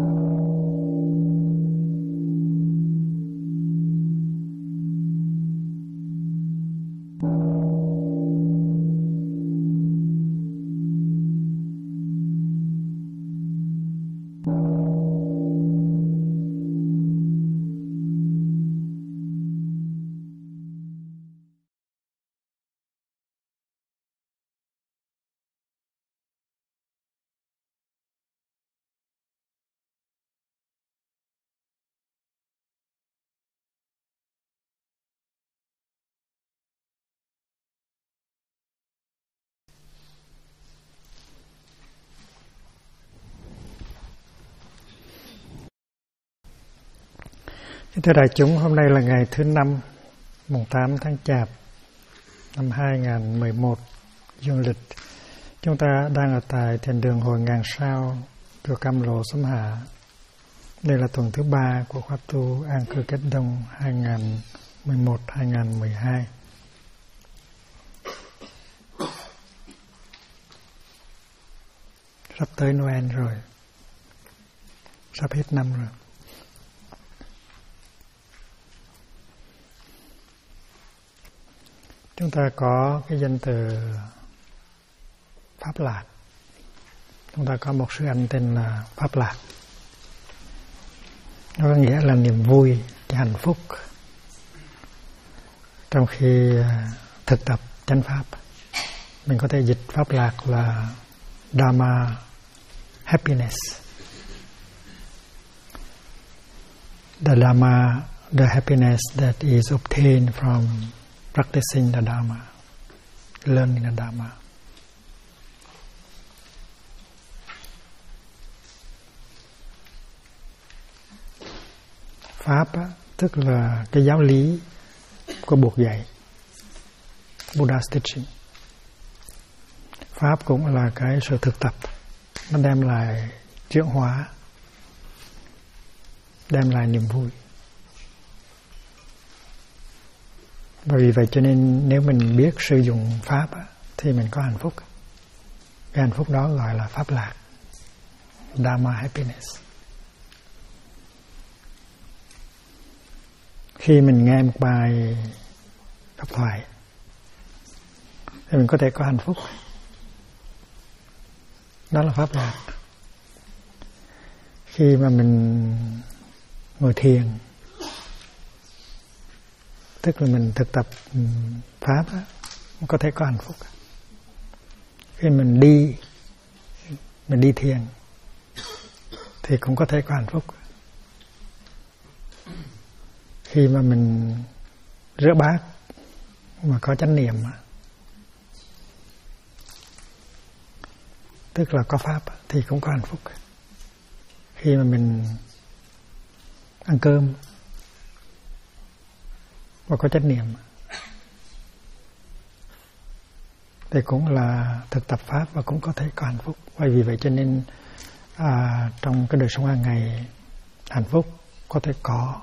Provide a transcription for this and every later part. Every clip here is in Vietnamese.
Thưa đại chúng, hôm nay là ngày thứ 5, mùng 8 tháng Chạp năm 2011 dương lịch. Chúng ta đang ở tại thiền đường Hội Ngàn Sao, chùa Cam Lộ, Xóm Hạ. Đây là tuần thứ 3 của khóa tu An Cư Kết Đông 2011-2012. Sắp tới Noel rồi, sắp hết năm rồi. Chúng ta có cái danh từ Pháp Lạc. Chúng ta có một sư anh tên là Pháp Lạc. Nó có nghĩa là niềm vui, cái hạnh phúc trong khi thực tập chánh pháp. Mình có thể dịch Pháp Lạc là Dharma happiness. The Dharma, the happiness that is obtained from practicing the Dharma, learning the Dharma. Pháp tức là cái giáo lý của Bụt dạy, Buddha's teaching. Pháp cũng là cái sự thực tập, nó đem lại chuyển hóa, đem lại niềm vui. Và vì vậy cho nên nếu mình biết sử dụng Pháp thì mình có hạnh phúc. Cái hạnh phúc đó gọi là Pháp Lạc, Dharma happiness. Khi mình nghe một bài pháp thoại thì mình có thể có hạnh phúc. Đó là Pháp Lạc. Khi mà mình ngồi thiền, tức là mình thực tập Pháp á, có thể có hạnh phúc. Khi mình đi thiền thì cũng có thể có hạnh phúc. Khi mà mình rửa bát mà có chánh niệm, tức là có Pháp thì cũng có hạnh phúc. Khi mà mình ăn cơm và có chánh niệm thì cũng là thực tập Pháp và cũng có thể có hạnh phúc. Bởi vì vậy cho nên trong cái đời sống hàng ngày, hạnh phúc có thể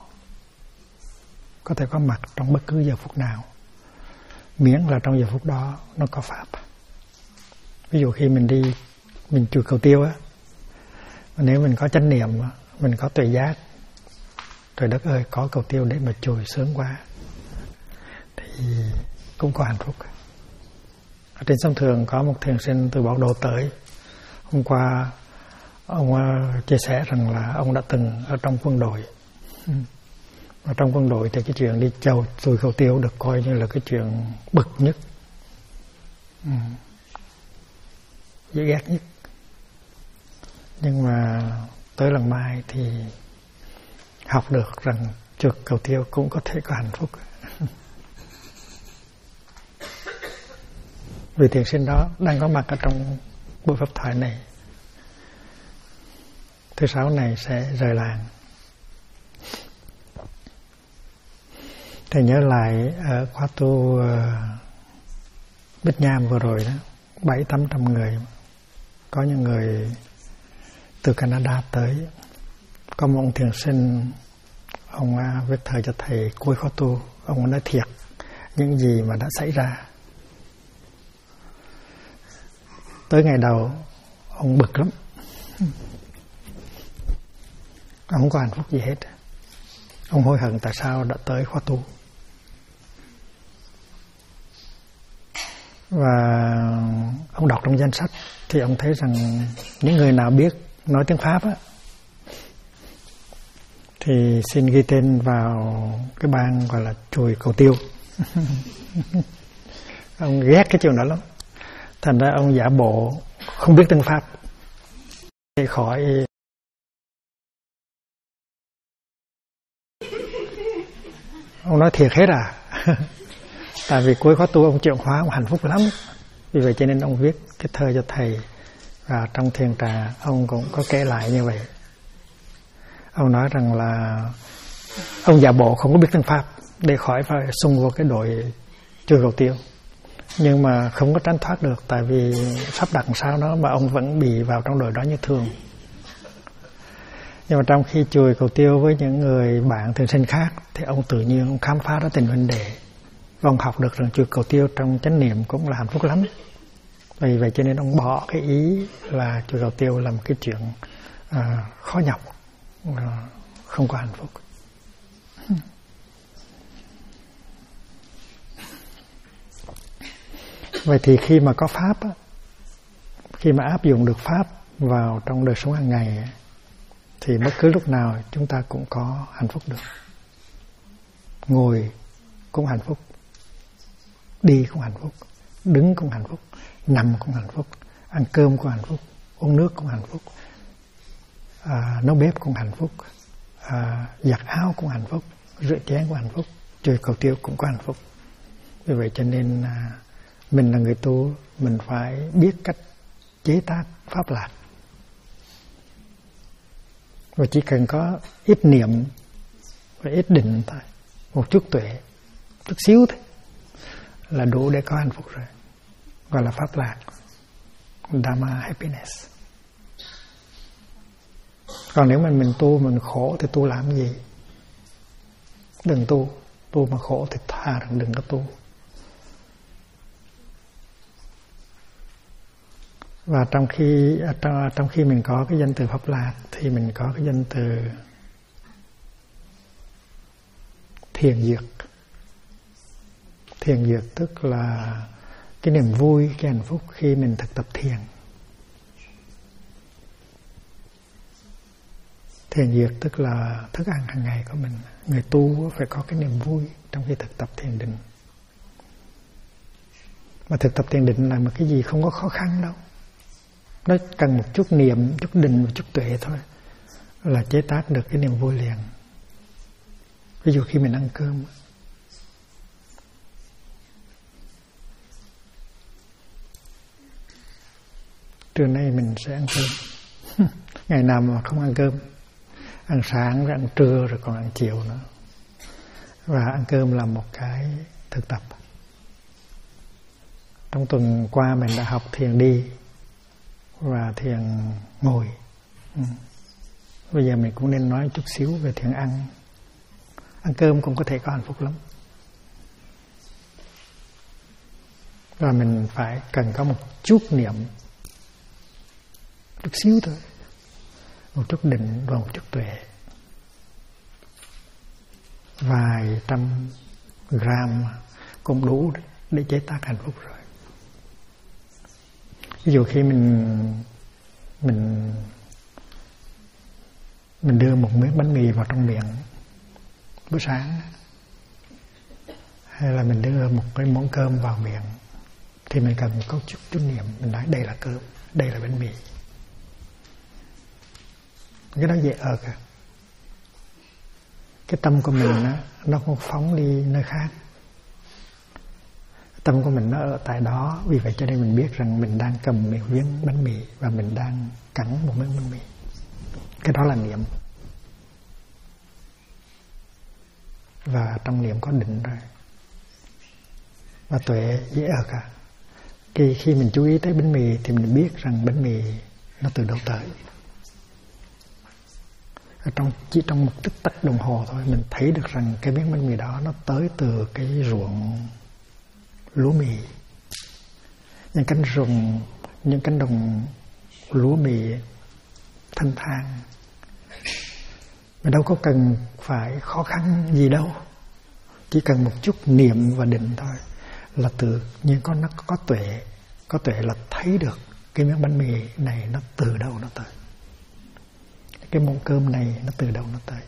có mặt trong bất cứ giờ phút nào, miễn là trong giờ phút đó nó có Pháp. Ví dụ khi mình chùi cầu tiêu á, nếu mình có chánh niệm, mình có tuệ giác, trời đất ơi, có cầu tiêu để mà chùi sướng quá, thì cũng có hạnh phúc. Ở trên sông Thường có một thiền sinh từ Bảo Đồ tới. Hôm qua ông chia sẻ rằng là ông đã từng ở trong quân đội. Ở trong quân đội thì cái chuyện đi chùi cầu tiêu được coi như là cái chuyện bực nhất, dễ ghét nhất. Nhưng mà tới lần mai thì học được rằng chùi cầu tiêu cũng có thể có hạnh phúc. Vì thiền sinh đó đang có mặt ở trong buổi pháp thoại này. Thứ Sáu này sẽ rời làng. Thầy nhớ lại ở khóa tu Bích Nham vừa rồi đó, 700-800 người. Có những người từ Canada tới. Có một ông thiền sinh, ông viết thời cho thầy cuối khóa tu. Ông nói thiệt những gì mà đã xảy ra. Tới ngày đầu ông bực lắm. Ông không có hạnh phúc gì hết. Ông hối hận tại sao đã tới khóa tu. Và ông đọc trong danh sách thì ông thấy rằng những người nào biết nói tiếng Pháp á, thì xin ghi tên vào cái bang gọi là chùi cầu tiêu. Ông ghét cái chuyện đó lắm. Thành ra ông giả bộ không biết tiếng Pháp để khỏi. Ông nói thiệt hết à. Tại vì cuối khóa tu ông chịu khóa, ông hạnh phúc lắm. Vì vậy cho nên ông viết cái thơ cho thầy. Và trong Thiền Trà ông cũng có kể lại như vậy. Ông nói rằng là ông giả bộ không có biết tiếng Pháp để khỏi phải xung vô cái đội chùi cầu tiêu. Nhưng mà không có tránh thoát được, tại vì sắp đặt sao đó mà ông vẫn bị vào trong đội đó như thường. Nhưng mà trong khi chùi cầu tiêu với những người bạn thường sinh khác thì ông tự nhiên ông khám phá ra tình huynh đệ. Và ông học được rằng chùi cầu tiêu trong chánh niệm cũng là hạnh phúc lắm. Vì vậy cho nên ông bỏ cái ý là chùi cầu tiêu là một cái chuyện khó nhọc, không có hạnh phúc. Vậy thì khi mà có Pháp á, khi mà áp dụng được Pháp vào trong đời sống hàng ngày á, thì bất cứ lúc nào chúng ta cũng có hạnh phúc được. Ngồi cũng hạnh phúc, đi cũng hạnh phúc, đứng cũng hạnh phúc, nằm cũng hạnh phúc, ăn cơm cũng hạnh phúc, uống nước cũng hạnh phúc, nấu bếp cũng hạnh phúc, giặt áo cũng hạnh phúc, rửa chén cũng hạnh phúc, chùi cầu tiêu cũng có hạnh phúc. Vì vậy cho nên mình là người tu, mình phải biết cách chế tác pháp lạc. Và chỉ cần có ít niệm và ít định thôi, một chút tuệ, chút xíu thôi là đủ để có hạnh phúc rồi. Gọi là pháp lạc, Dharma happiness. Còn nếu mà mình tu mình khổ thì tu làm gì? Đừng tu. Tu mà khổ thì thà rằng đừng có tu. Và trong khi mình có cái danh từ pháp lạc thì mình có cái danh từ thiền dược. Thiền dược tức là cái niềm vui, cái hạnh phúc khi mình thực tập thiền. Thiền dược tức là thức ăn hàng ngày của mình. Người tu phải có cái niềm vui trong khi thực tập thiền định. Mà thực tập thiền định là một cái gì không có khó khăn đâu. Nó cần một chút niệm, chút định, một chút tuệ thôi là chế tác được cái niềm vui liền. Ví dụ khi mình ăn cơm, trưa nay mình sẽ ăn cơm. Ngày nào mà không ăn cơm, ăn sáng rồi ăn trưa rồi còn ăn chiều nữa. Và ăn cơm là một cái thực tập. Trong tuần qua mình đã học thiền đi và thiền ngồi. Bây giờ mình cũng nên nói chút xíu về thiền ăn. Ăn cơm cũng có thể có hạnh phúc lắm. Và mình phải cần có một chút niệm, chút xíu thôi, một chút định và một chút tuệ. Vài trăm gram cũng đủ để chế tác hạnh phúc rồi. Ví dụ khi mình đưa một miếng bánh mì vào trong miệng bữa sáng, hay là mình đưa một cái món cơm vào miệng, thì mình cần có chút niệm. Mình nói đây là cơm, đây là bánh mì. Cái đó dễ ở cả. Cái tâm của mình nó không phóng đi nơi khác. Tâm của mình nó ở tại đó. Vì vậy cho nên mình biết rằng mình đang cầm một miếng bánh mì và mình đang cắn một miếng bánh mì. Cái đó là niệm. Và trong niệm có định rồi. Và tuệ dễ ở cả. Khi mình chú ý tới bánh mì thì mình biết rằng bánh mì nó từ đâu tới. Chỉ trong một tích tắc đồng hồ thôi mình thấy được rằng cái miếng bánh mì đó nó tới từ cái ruộng lúa mì. Những cánh đồng lúa mì thanh thang, Mà đâu có cần phải khó khăn gì đâu. Chỉ cần một chút niệm và định thôi là tự nhiên nó có tuệ. Có tuệ là thấy được cái miếng bánh mì này nó từ đâu nó tới, cái muỗng cơm này nó từ đâu nó tới.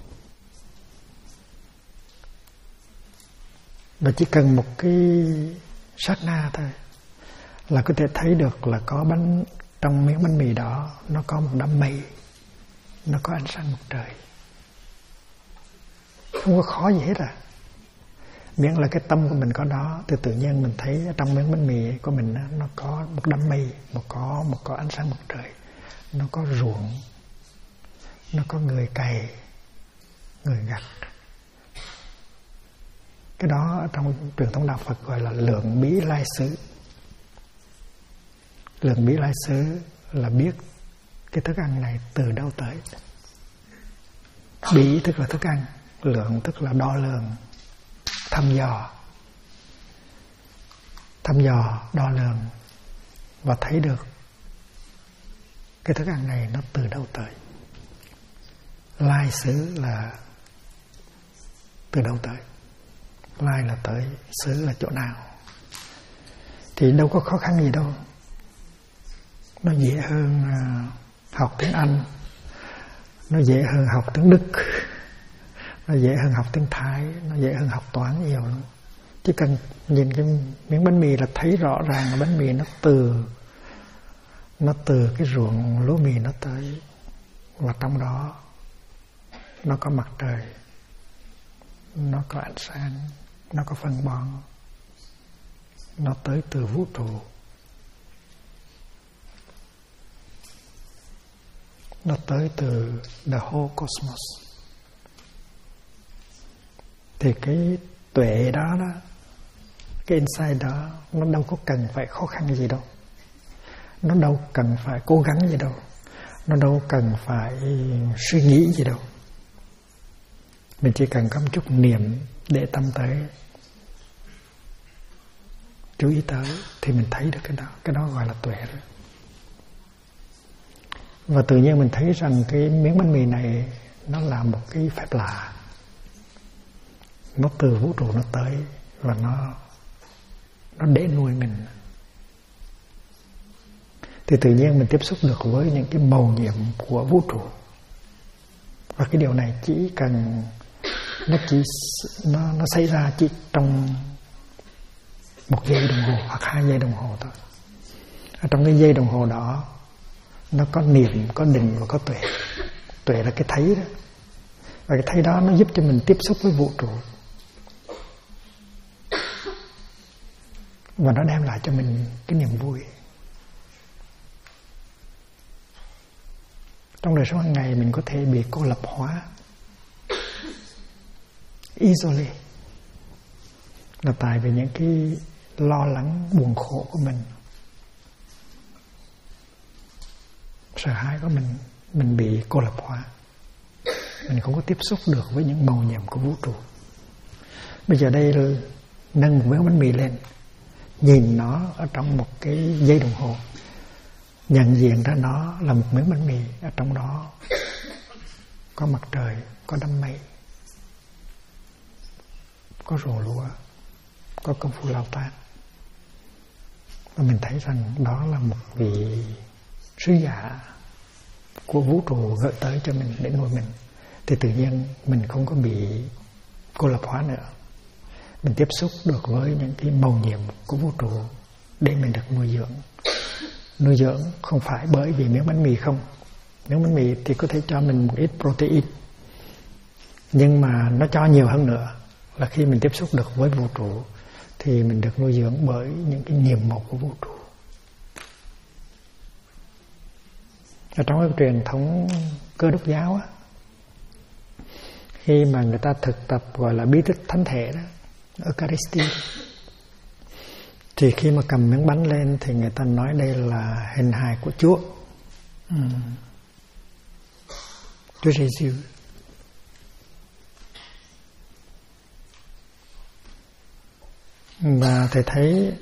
Và chỉ cần một cái sát na thôi là có thể thấy được là có bánh, trong miếng bánh mì đó nó có một đám mây, nó có ánh sáng mặt trời. Không có khó gì hết à. Miễn là cái tâm của mình có đó thì tự nhiên mình thấy trong miếng bánh mì của mình nó có một đám mây, một có ánh sáng mặt trời, nó có ruộng, nó có người cày, người gặt. Cái đó trong truyền thống đạo Phật gọi là lượng bí lai xứ. Lượng bí lai xứ là biết cái thức ăn này từ đâu tới. Bí tức là thức ăn, lượng tức là đo lường, thăm dò, đo lường và thấy được cái thức ăn này nó từ đâu tới. Lai xứ là từ đâu tới, lai là tới, xứ là chỗ nào. Thì đâu có khó khăn gì đâu. Nó dễ hơn học tiếng Anh, nó dễ hơn học tiếng Đức, nó dễ hơn học tiếng Thái, nó dễ hơn học toán nhiều lắm. Chỉ cần nhìn cái miếng bánh mì là thấy rõ ràng là bánh mì nó từ cái ruộng lúa mì nó tới. Và trong đó nó có mặt trời, nó có ánh sáng, nó có phân bón, nó tới từ vũ trụ, nó tới từ the whole cosmos. Thì cái tuệ đó, cái insight đó, nó đâu có cần phải khó khăn gì đâu, nó đâu cần phải cố gắng gì đâu, nó đâu cần phải suy nghĩ gì đâu. Mình chỉ cần có một chút niệm để tâm tới, chú ý tới thì mình thấy được cái đó gọi là tuệ rồi. Và tự nhiên mình thấy rằng cái miếng bánh mì này nó là một cái phép lạ, nó từ vũ trụ nó tới và nó để nuôi mình. Thì tự nhiên mình tiếp xúc được với những cái mầu nhiệm của vũ trụ. Và cái điều này chỉ cần nó xảy ra chỉ trong 1 giây đồng hồ hoặc 2 giây đồng hồ thôi. Ở trong cái giây đồng hồ đó nó có niệm, có định và có tuệ. Tuệ là cái thấy đó. Và cái thấy đó nó giúp cho mình tiếp xúc với vũ trụ. Và nó đem lại cho mình cái niềm vui. Trong đời sống hàng ngày mình có thể bị cô lập hóa, isolate, là tại vì những cái lo lắng buồn khổ của mình, sợ hãi của mình bị cô lập hóa. Mình không có tiếp xúc được với những mầu nhiệm của vũ trụ. Bây giờ đây là nâng một miếng bánh mì lên, nhìn nó ở trong một cái giây đồng hồ, nhận diện ra nó là một miếng bánh mì. Ở trong đó có mặt trời, có đám mây, có ruộng lúa, có công phu lao tác. Và mình thấy rằng đó là một vị sứ giả của vũ trụ gợi tới cho mình để nuôi mình. Thì tự nhiên mình không có bị cô lập hóa nữa. Mình tiếp xúc được với những cái mầu nhiệm của vũ trụ để mình được nuôi dưỡng. Nuôi dưỡng không phải bởi vì miếng bánh mì không. Miếng bánh mì thì có thể cho mình một ít protein, nhưng mà nó cho nhiều hơn nữa là khi mình tiếp xúc được với vũ trụ thì mình được nuôi dưỡng bởi những cái nhiệm màu của vũ trụ. Ở trong cái truyền thống Cơ Đốc giáo á, khi mà người ta thực tập gọi là bí tích thánh thể đó, Eucharistia, thì khi mà cầm miếng bánh lên thì người ta nói đây là hình hài của Chúa, Chúa Giêsu. Và thầy thấy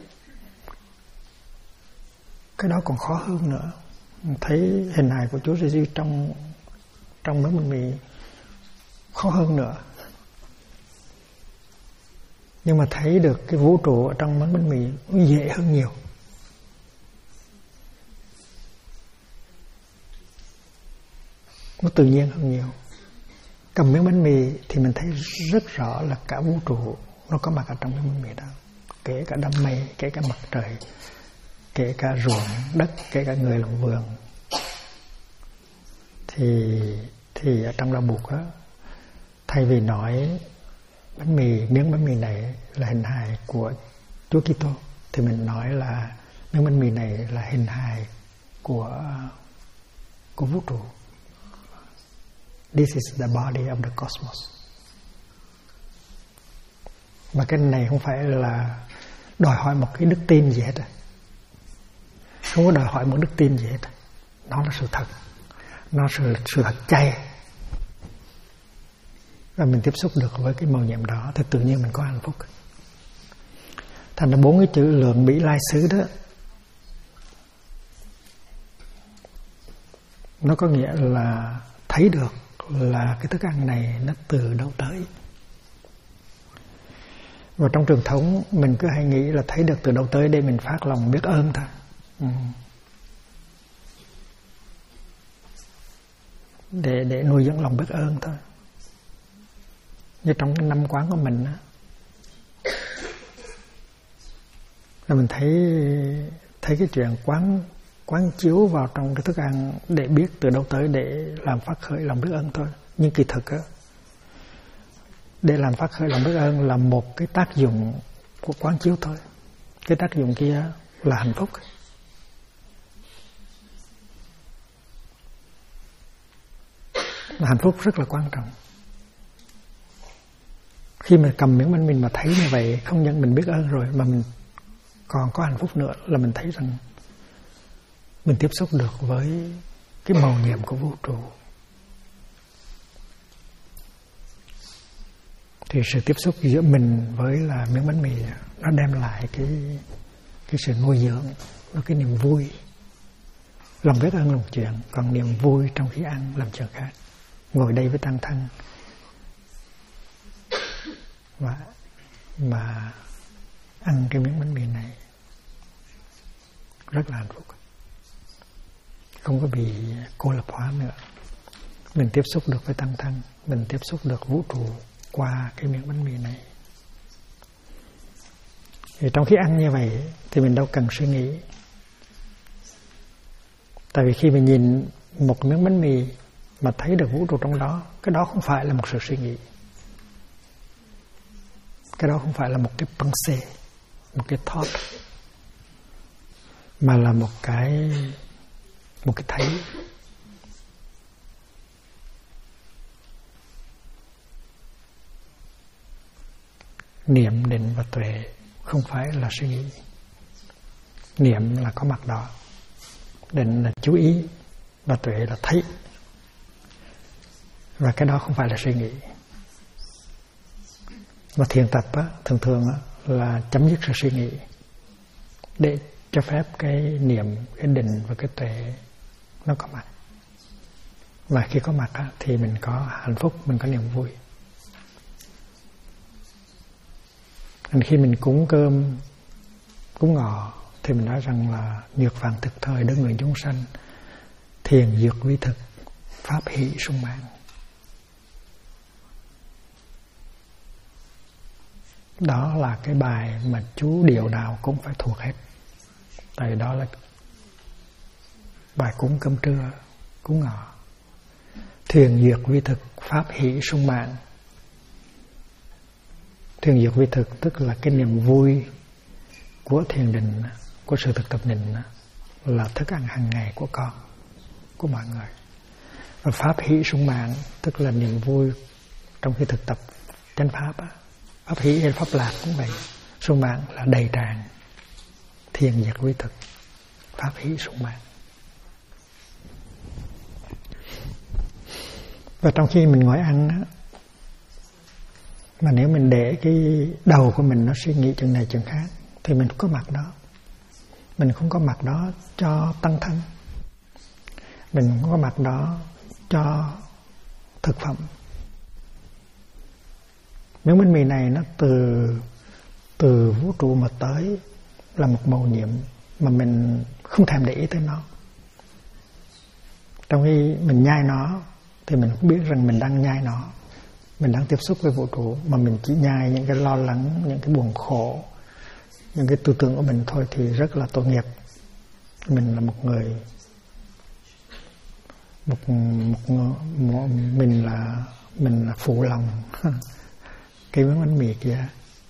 cái đó còn khó hơn nữa. Thấy hình hài của Chúa Giêsu trong miếng bánh mì khó hơn nữa. Nhưng mà thấy được cái vũ trụ ở trong miếng bánh mì nó dễ hơn nhiều. Nó tự nhiên hơn nhiều. Cầm miếng bánh mì thì mình thấy rất rõ là cả vũ trụ nó có mặt ở trong miếng bánh mì đó. Kể cả đám mây, kể cả mặt trời, kể cả ruộng đất, kể cả người làm vườn. Thì ở trong đạo Bụt á, thay vì nói miếng bánh mì này là hình hài của Chúa Kitô, thì mình nói là miếng bánh mì này là hình hài của vũ trụ. This is the body of the cosmos. Mà cái này không phải là đòi hỏi một cái đức tin gì hết. Không có đòi hỏi một đức tin gì hết. Nó là sự thật. Nó là sự thật chay. Và mình tiếp xúc được với cái mầu nhiệm đó thì tự nhiên mình có hạnh phúc. Thành ra 4 cái chữ lượng bỉ lai xứ đó, nó có nghĩa là thấy được là cái thức ăn này nó từ đâu tới. Và trong truyền thống mình cứ hay nghĩ là thấy được từ đâu tới để mình phát lòng biết ơn thôi. Để nuôi dưỡng lòng biết ơn thôi. Như trong cái năm quán của mình á, là mình thấy cái chuyện quán chiếu vào trong cái thức ăn để biết từ đâu tới để làm phát khởi lòng biết ơn thôi. Nhưng kỳ thực á, để làm phát khởi lòng biết ơn là một cái tác dụng của quán chiếu thôi. Cái tác dụng kia là hạnh phúc. Hạnh phúc rất là quan trọng. Khi mà cầm miếng bánh mình mà thấy như vậy, không những mình biết ơn rồi mà mình còn có hạnh phúc nữa, là mình thấy rằng mình tiếp xúc được với cái mầu nhiệm của vũ trụ. Thì sự tiếp xúc giữa mình với là miếng bánh mì nó đem lại cái sự nuôi dưỡng, nó cái niềm vui. Lòng biết ơn là một chuyện, còn niềm vui trong khi ăn làm chuyện khác. Ngồi đây với tăng thân mà ăn cái miếng bánh mì này rất là hạnh phúc, không có bị cô lập hóa nữa. Mình tiếp xúc được với tăng thân, mình tiếp xúc được vũ trụ qua cái miếng bánh mì này. Thì trong khi ăn như vậy thì mình đâu cần suy nghĩ. Tại vì khi mình nhìn một miếng bánh mì mà thấy được vũ trụ trong đó, cái đó không phải là một sự suy nghĩ. Cái đó không phải là một cái pensée, một cái thought, mà là một cái thấy. Niệm, định và tuệ không phải là suy nghĩ. Niệm là có mặt đó, định là chú ý, và tuệ là thấy. Và cái đó không phải là suy nghĩ. Mà thiền tập á, thường á, là chấm dứt sự suy nghĩ để cho phép cái niệm, cái định và cái tuệ nó có mặt. Và khi có mặt á, thì mình có hạnh phúc, mình có niềm vui. Nên khi mình cúng cơm, cúng ngọ thì mình nói rằng là nhược vàng thực thời đấng nguyện chúng sanh, thiền dược vi thực, pháp hỷ sung mãn. Đó là cái bài mà chú điệu nào cũng phải thuộc hết. Tại đó là bài cúng cơm trưa, cúng ngọ. Thiền dược vi thực, pháp hỷ sung mãn. Thiền dược vi thực tức là cái niềm vui của thiền định, của sự thực tập định, là thức ăn hàng ngày của con, của mọi người. Và pháp hỷ sung mãn tức là niềm vui trong khi thực tập chánh pháp á. Pháp hỷ hay pháp lạc cũng vậy. Sung mãn là đầy tràn. Thiền diệt vi thực, pháp hỷ sung mãn. Và trong khi mình ngồi ăn á, mà nếu mình để cái đầu của mình nó suy nghĩ chừng này chừng khác, thì mình không có mặt đó. Mình không có mặt đó cho tăng thân, mình không có mặt đó cho thực phẩm, Miếng bánh mì này nó từ vũ trụ mà tới, là một mầu nhiệm mà mình không thèm để ý tới nó. Trong khi mình nhai nó thì mình cũng biết rằng mình đang nhai nó, mình đang tiếp xúc với vũ trụ, mà mình chỉ nhai những cái lo lắng, những cái buồn khổ, những cái tư tưởng của mình thôi thì rất là tội nghiệp. Mình là một người mình là phụ lòng cái miếng bánh mì kia,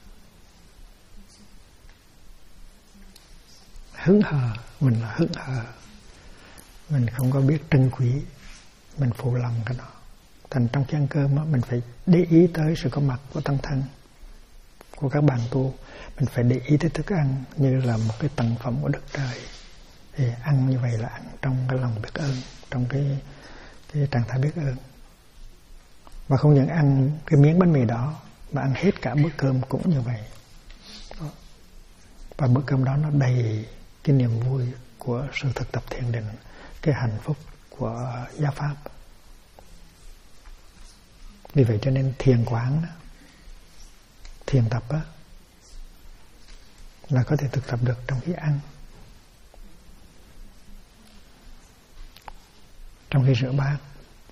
hững hờ, mình là hững hờ, mình không có biết trân quý, mình phụ lòng cái đó. Thành trong khi ăn cơm đó, mình phải để ý tới sự có mặt của tăng thân, của các bạn tu. Mình phải để ý tới thức ăn như là một cái tặng phẩm của đất trời. Thì ăn như vậy là ăn trong cái lòng biết ơn, trong cái trạng thái biết ơn. Và không những ăn cái miếng bánh mì đó, mà ăn hết cả bữa cơm cũng như vậy. Và bữa cơm đó nó đầy cái niềm vui của sự thực tập thiền định, cái hạnh phúc của giáo pháp. Vì vậy cho nên thiền quán, thiền tập á, là có thể thực tập được trong khi ăn, trong khi rửa bát,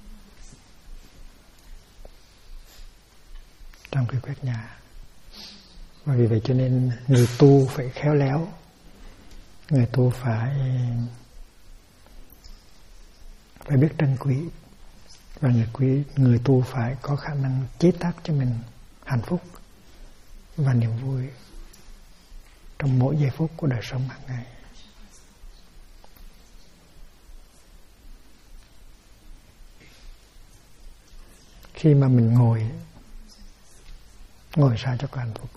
trong khi quét nhà. Và vì vậy cho nên người tu phải khéo léo, người tu phải biết trân quý, và người tu phải có khả năng chế tác cho mình hạnh phúc và niềm vui trong mỗi giây phút của đời sống hàng ngày. Khi mà mình ngồi sao cho có hạnh phúc.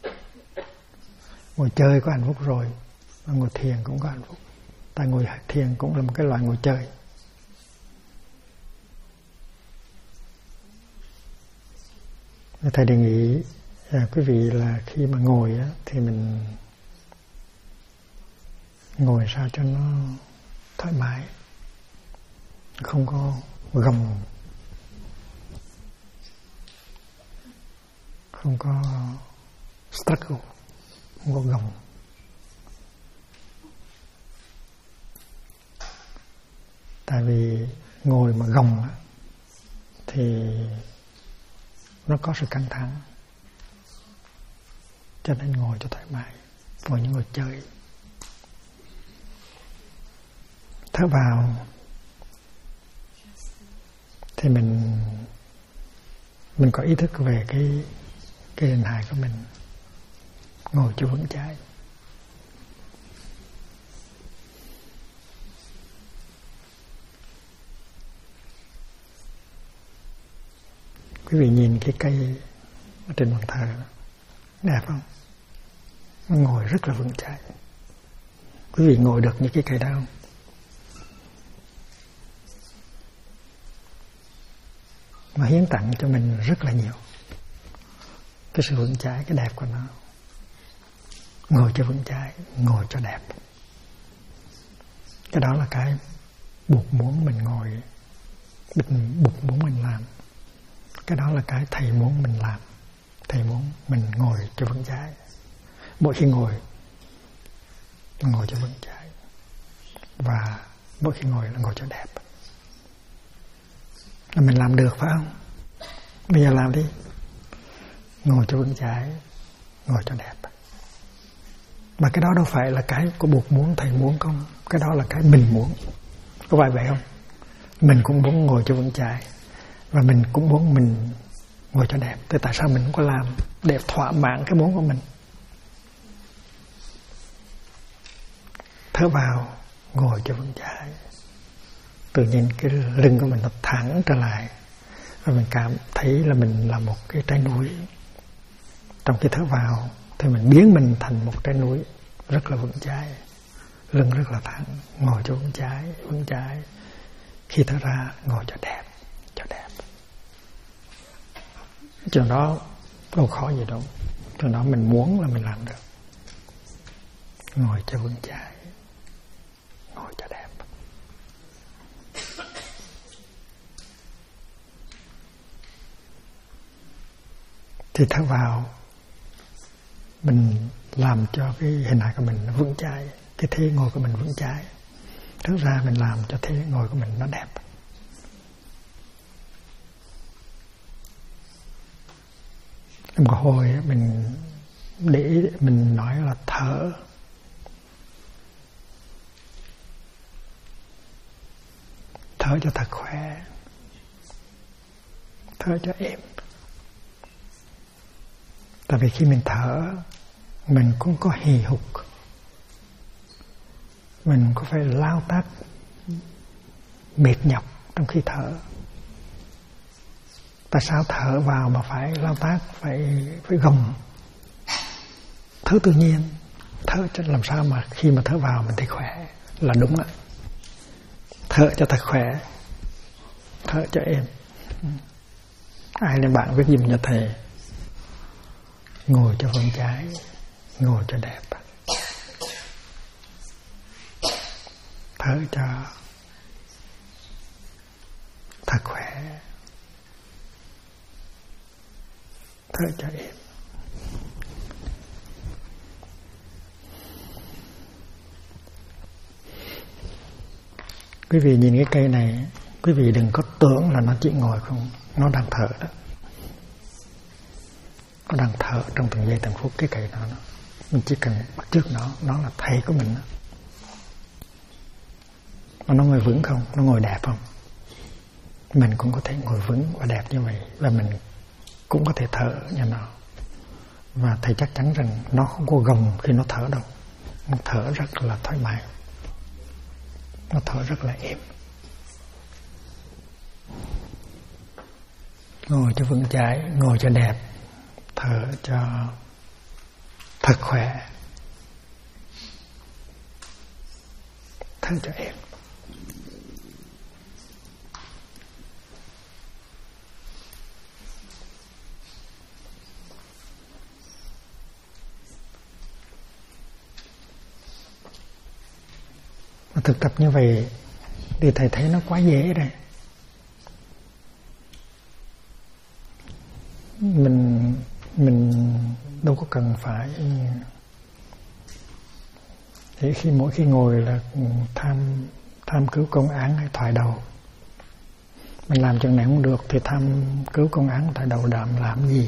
Ngồi chơi có hạnh phúc rồi, mà ngồi thiền cũng có hạnh phúc. Tại ngồi thiền cũng là một cái loại ngồi chơi. Thầy đề nghị quý vị là khi mà ngồi á, thì mình ngồi sao cho nó thoải mái, không có gồng, không có struggle, không có gồng. Tại vì ngồi mà gồng á, thì nó có sự căng thẳng. Cho nên ngồi cho thoải mái, ngồi như ngồi chơi. Thở vào thì mình có ý thức về cái hình hài của mình, ngồi cho vững chãi. Quý vị nhìn cái cây ở trên bàn thờ, đẹp không? Nó ngồi rất là vững chãi. Quý vị ngồi được như cái cây đó không? Nó hiến tặng cho mình rất là nhiều cái sự vững chãi, cái đẹp của nó. Ngồi cho vững chãi, ngồi cho đẹp. Cái đó là cái buộc muốn mình ngồi, buộc muốn mình làm. Cái đó là cái thầy muốn mình làm. Thầy muốn mình ngồi cho vững chãi. Mỗi khi ngồi cho vững chãi. Và mỗi khi ngồi là ngồi cho đẹp. Là mình làm được phải không? Bây giờ làm đi. Ngồi cho vững chãi, ngồi cho đẹp. Mà cái đó đâu phải là cái của buộc muốn, thầy muốn không. Cái đó là cái mình muốn. Có phải vậy không? Mình cũng muốn ngồi cho vững chãi, và mình cũng muốn mình ngồi cho đẹp. Thế tại sao mình không có làm để thỏa mãn cái muốn của mình? Thở vào, ngồi cho vững chãi. Tự nhiên cái lưng của mình nó thẳng trở lại, và mình cảm thấy là mình là một cái trái núi. Trong khi thở vào thì mình biến mình thành một trái núi rất là vững chãi, lưng rất là thẳng, ngồi cho vững chãi. Khi thở ra, ngồi cho đẹp, cho đẹp. Chuyện đó đâu khó gì đâu. Chuyện đó mình muốn là mình làm được. Ngồi cho vững chãi, ngồi cho đẹp. thì thở vào mình làm cho cái hình hài của mình nó vững chãi, cái thế ngồi của mình vững chãi. Thở ra mình làm cho thế ngồi của mình nó đẹp. Một hồi mình để mình nói là thở, thở cho thật khỏe, thở cho êm. Tại vì khi mình thở, mình cũng có hì hục, mình có phải lao tác mệt nhọc trong khi thở. Tại sao thở vào mà phải lao tác, phải gồng? Thở tự nhiên, thở cho làm sao mà khi mà thở vào mình thấy khỏe là đúng ạ. Thở cho thật khỏe, thở cho êm. Ai lên bạn viết giùm cho thầy, ngồi cho vững chãi, ngồi cho đẹp, thở cho thật khỏe, thở cho êm. Quý vị nhìn cái cây này, quý vị đừng có tưởng là nó chỉ ngồi không, nó đang thở đó. Nó đang thở trong từng giây từng phút. Cái cây đó, mình chỉ cần bắt chước nó là thầy của mình đó. Mà nó ngồi vững không, nó ngồi đẹp không, mình cũng có thể ngồi vững và đẹp như vậy. Và mình cũng có thể thở như nó. Và thầy chắc chắn rằng nó không có gồng khi nó thở đâu. Nó thở rất là thoải mái, nó thở rất là êm. Ngồi cho vững chãi, ngồi cho đẹp, thở cho thật khỏe, thở cho êm. Mà thực tập như vậy thì thầy thấy nó quá dễ rồi. Mình đâu có cần phải thì mỗi khi ngồi là tham cứu công án hay thoại đầu. Mình làm chừng này không được thì tham cứu công án thoại đầu làm gì?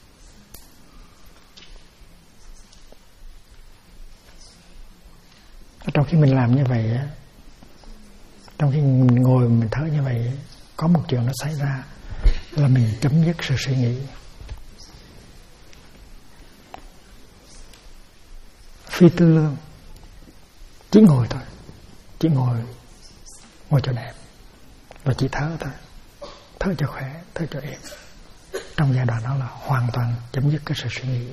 Trong khi mình làm như vậy, trong khi mình ngồi mình thở như vậy, có một chuyện nó xảy ra là mình chấm dứt sự suy nghĩ. Phi tư lương, chỉ ngồi thôi, chỉ ngồi cho đẹp và chỉ thở thôi, thở cho khỏe, thở cho êm. Trong giai đoạn đó là hoàn toàn chấm dứt cái sự suy nghĩ.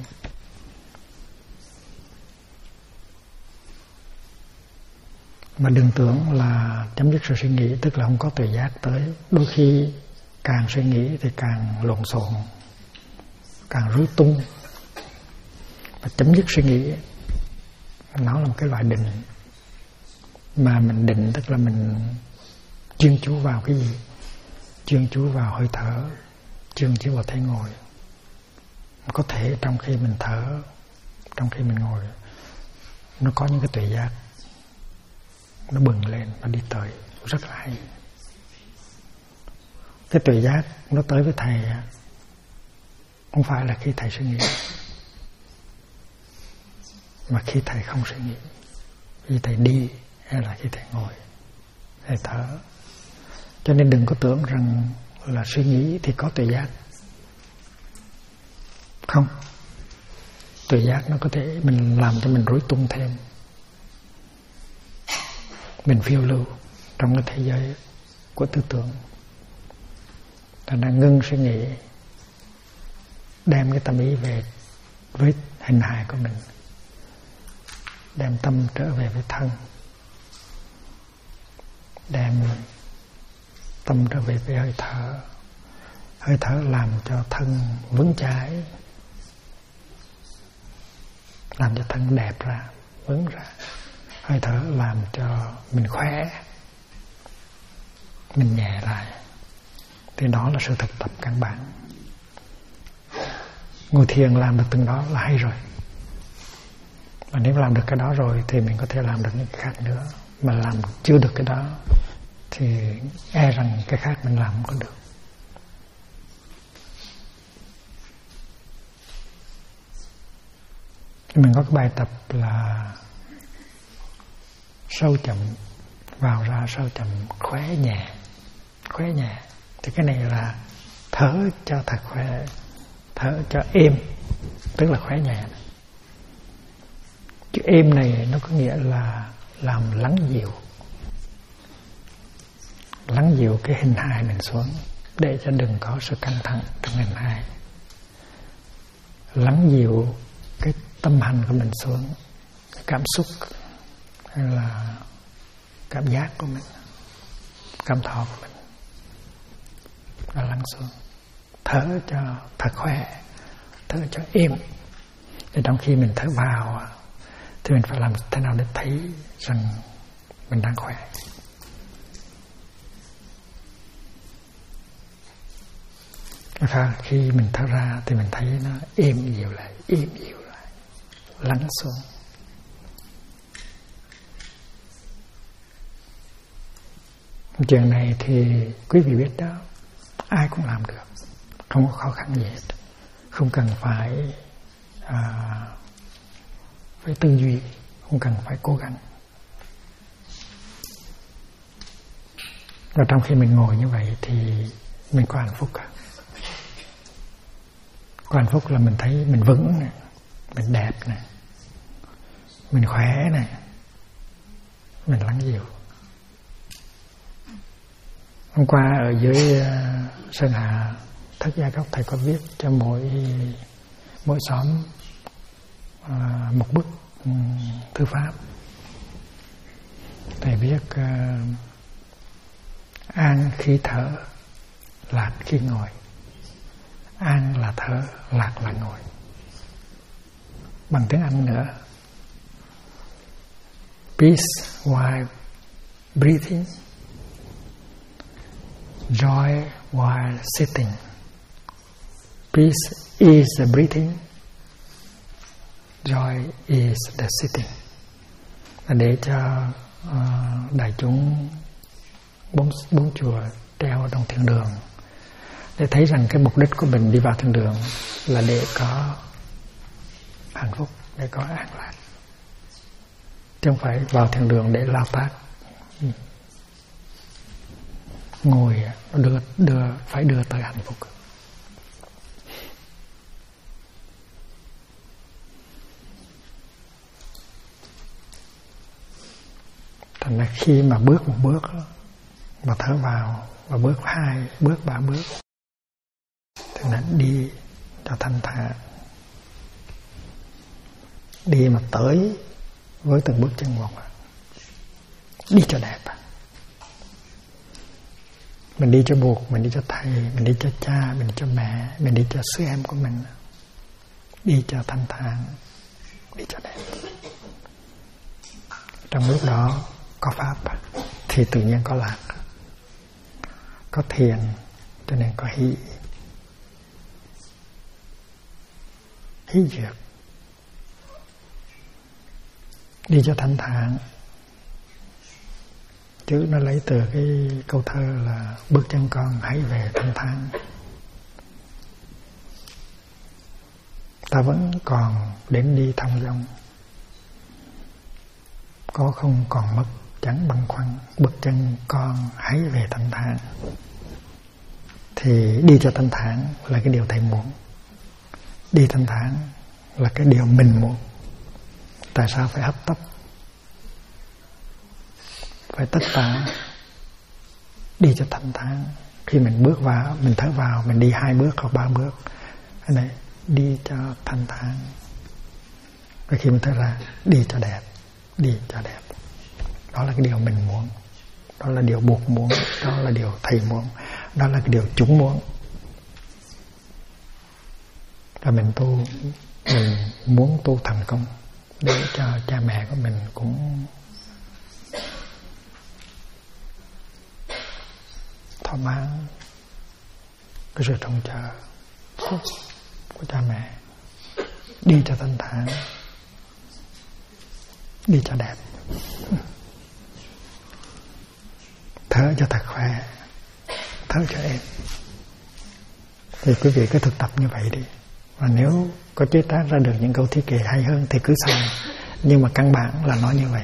Mà đừng tưởng là chấm dứt sự suy nghĩ tức là không có tuệ giác tới. Đôi khi càng suy nghĩ thì càng lộn xộn, càng rối tung. Và chấm dứt suy nghĩ nó là một cái loại định. Mà mình định tức là mình chuyên chú vào cái gì? Chuyên chú vào hơi thở, chuyên chú vào thế ngồi. Có thể trong khi mình thở, trong khi mình ngồi, nó có những cái tuệ giác nó bừng lên, nó đi tới, rất là hay. Cái tuệ giác nó tới với thầy không phải là khi thầy suy nghĩ, mà khi thầy không suy nghĩ, khi thầy đi hay là khi thầy ngồi, thầy thở. Cho nên đừng có tưởng rằng là suy nghĩ thì có tuệ giác. Không, tuệ giác nó có thể mình làm cho mình rối tung thêm, mình phiêu lưu trong cái thế giới của tư tưởng. Ta đang ngưng suy nghĩ, đem cái tâm ý về với hình hài của mình, đem tâm trở về với thân, đem tâm trở về với hơi thở. Hơi thở làm cho thân vững chãi, làm cho thân đẹp ra, vững ra. Hơi thở làm cho mình khỏe, mình nhẹ lại. Thì đó là sự thực tập căn bản. ngồi thiền làm được từng đó là hay rồi. Và nếu làm được cái đó rồi thì mình có thể làm được những cái khác nữa. Mà làm chưa được cái đó thì e rằng cái khác mình làm không có được. Mình có cái bài tập là sâu chậm, vào ra sâu chậm, khóe nhẹ. Khóe nhẹ. Thì cái này là thở cho thật khỏe, thở cho êm, tức là khóe nhẹ. Chữ êm này nó có nghĩa là làm lắng dịu. Lắng dịu cái hình hài mình xuống, để cho đừng có sự căng thẳng trong hình hài. Lắng dịu cái tâm hành của mình xuống, cái cảm xúc hay là cảm giác của mình, cảm thọ của mình, và lắng xuống. Thở cho thật khỏe, thở cho êm. Thì trong khi mình thở vào thì mình phải làm thế nào để thấy rằng mình đang khỏe. Và khi mình thở ra thì mình thấy nó êm dịu lại, lắng xuống. Chuyện này thì quý vị biết đó, ai cũng làm được, không có khó khăn gì hết, không cần phải tư duy, không cần phải cố gắng. Và trong khi mình ngồi như vậy thì mình có hạnh phúc cả. Có hạnh phúc là mình thấy mình vững này, mình đẹp này, mình khỏe này, mình lắng dịu. Hôm qua ở dưới Sơn Hà Thất Gia Cốc, thầy có viết cho mỗi xóm một bức thư pháp. Thầy viết an khi thở, lạc khi ngồi. An là thở, lạc là ngồi. Bằng tiếng Anh nữa, peace while breathing, joy while sitting. Peace is the breathing, joy is the sitting. Là để cho đại chúng bốn chùa treo trong thiên đường, để thấy rằng cái mục đích của mình đi vào thiên đường là để có hạnh phúc, để có an lạc, chứ không phải vào thiên đường để lao tác. Ngồi phải đưa tới hạnh phúc. Thành ra khi mà bước một bước mà thở vào, và bước 2, bước 3 bước thì nó đi cho thanh thản, đi mà tới với từng bước chân một, đi cho đẹp. Mình đi cho buộc, mình đi cho thầy, mình đi cho cha, mình đi cho mẹ, mình đi cho sư em của mình, đi cho thanh thản, đi cho đẹp. Trong lúc đó có pháp thì tự nhiên có lạc, có thiền cho nên có hỷ duyệt. Đi cho thanh thản, chữ nó lấy từ cái câu thơ là bước chân con hãy về thanh thản. Ta vẫn còn đến đi thong dong, có không còn mất chẳng băn khoăn. Bước chân con hãy về thanh thản. Thì đi cho thanh thản là cái điều thầy muốn, đi thanh thản là cái điều mình muốn. Tại sao phải hấp tấp, phải tất tả? Đi cho thanh thản. Khi mình bước vào, mình thở vào, mình đi 2 bước hoặc 3 bước, cái này đi cho thanh thản. Và khi mình thở ra, đi cho đẹp, đi cho đẹp. Đó là cái điều mình muốn, đó là điều buộc muốn, đó là điều thầy muốn, đó là cái điều chúng muốn. Và mình muốn tu thành công để cho cha mẹ của mình cũng thỏa mãn cái sự trông chờ của cha mẹ. Đi cho thanh thản, đi cho đẹp, thở cho thật khỏe, thở cho êm. Thì quý vị cứ thực tập như vậy đi. Và nếu có chế tác ra được những câu thiết kế hay hơn thì cứ xong. Nhưng mà căn bản là nói như vậy.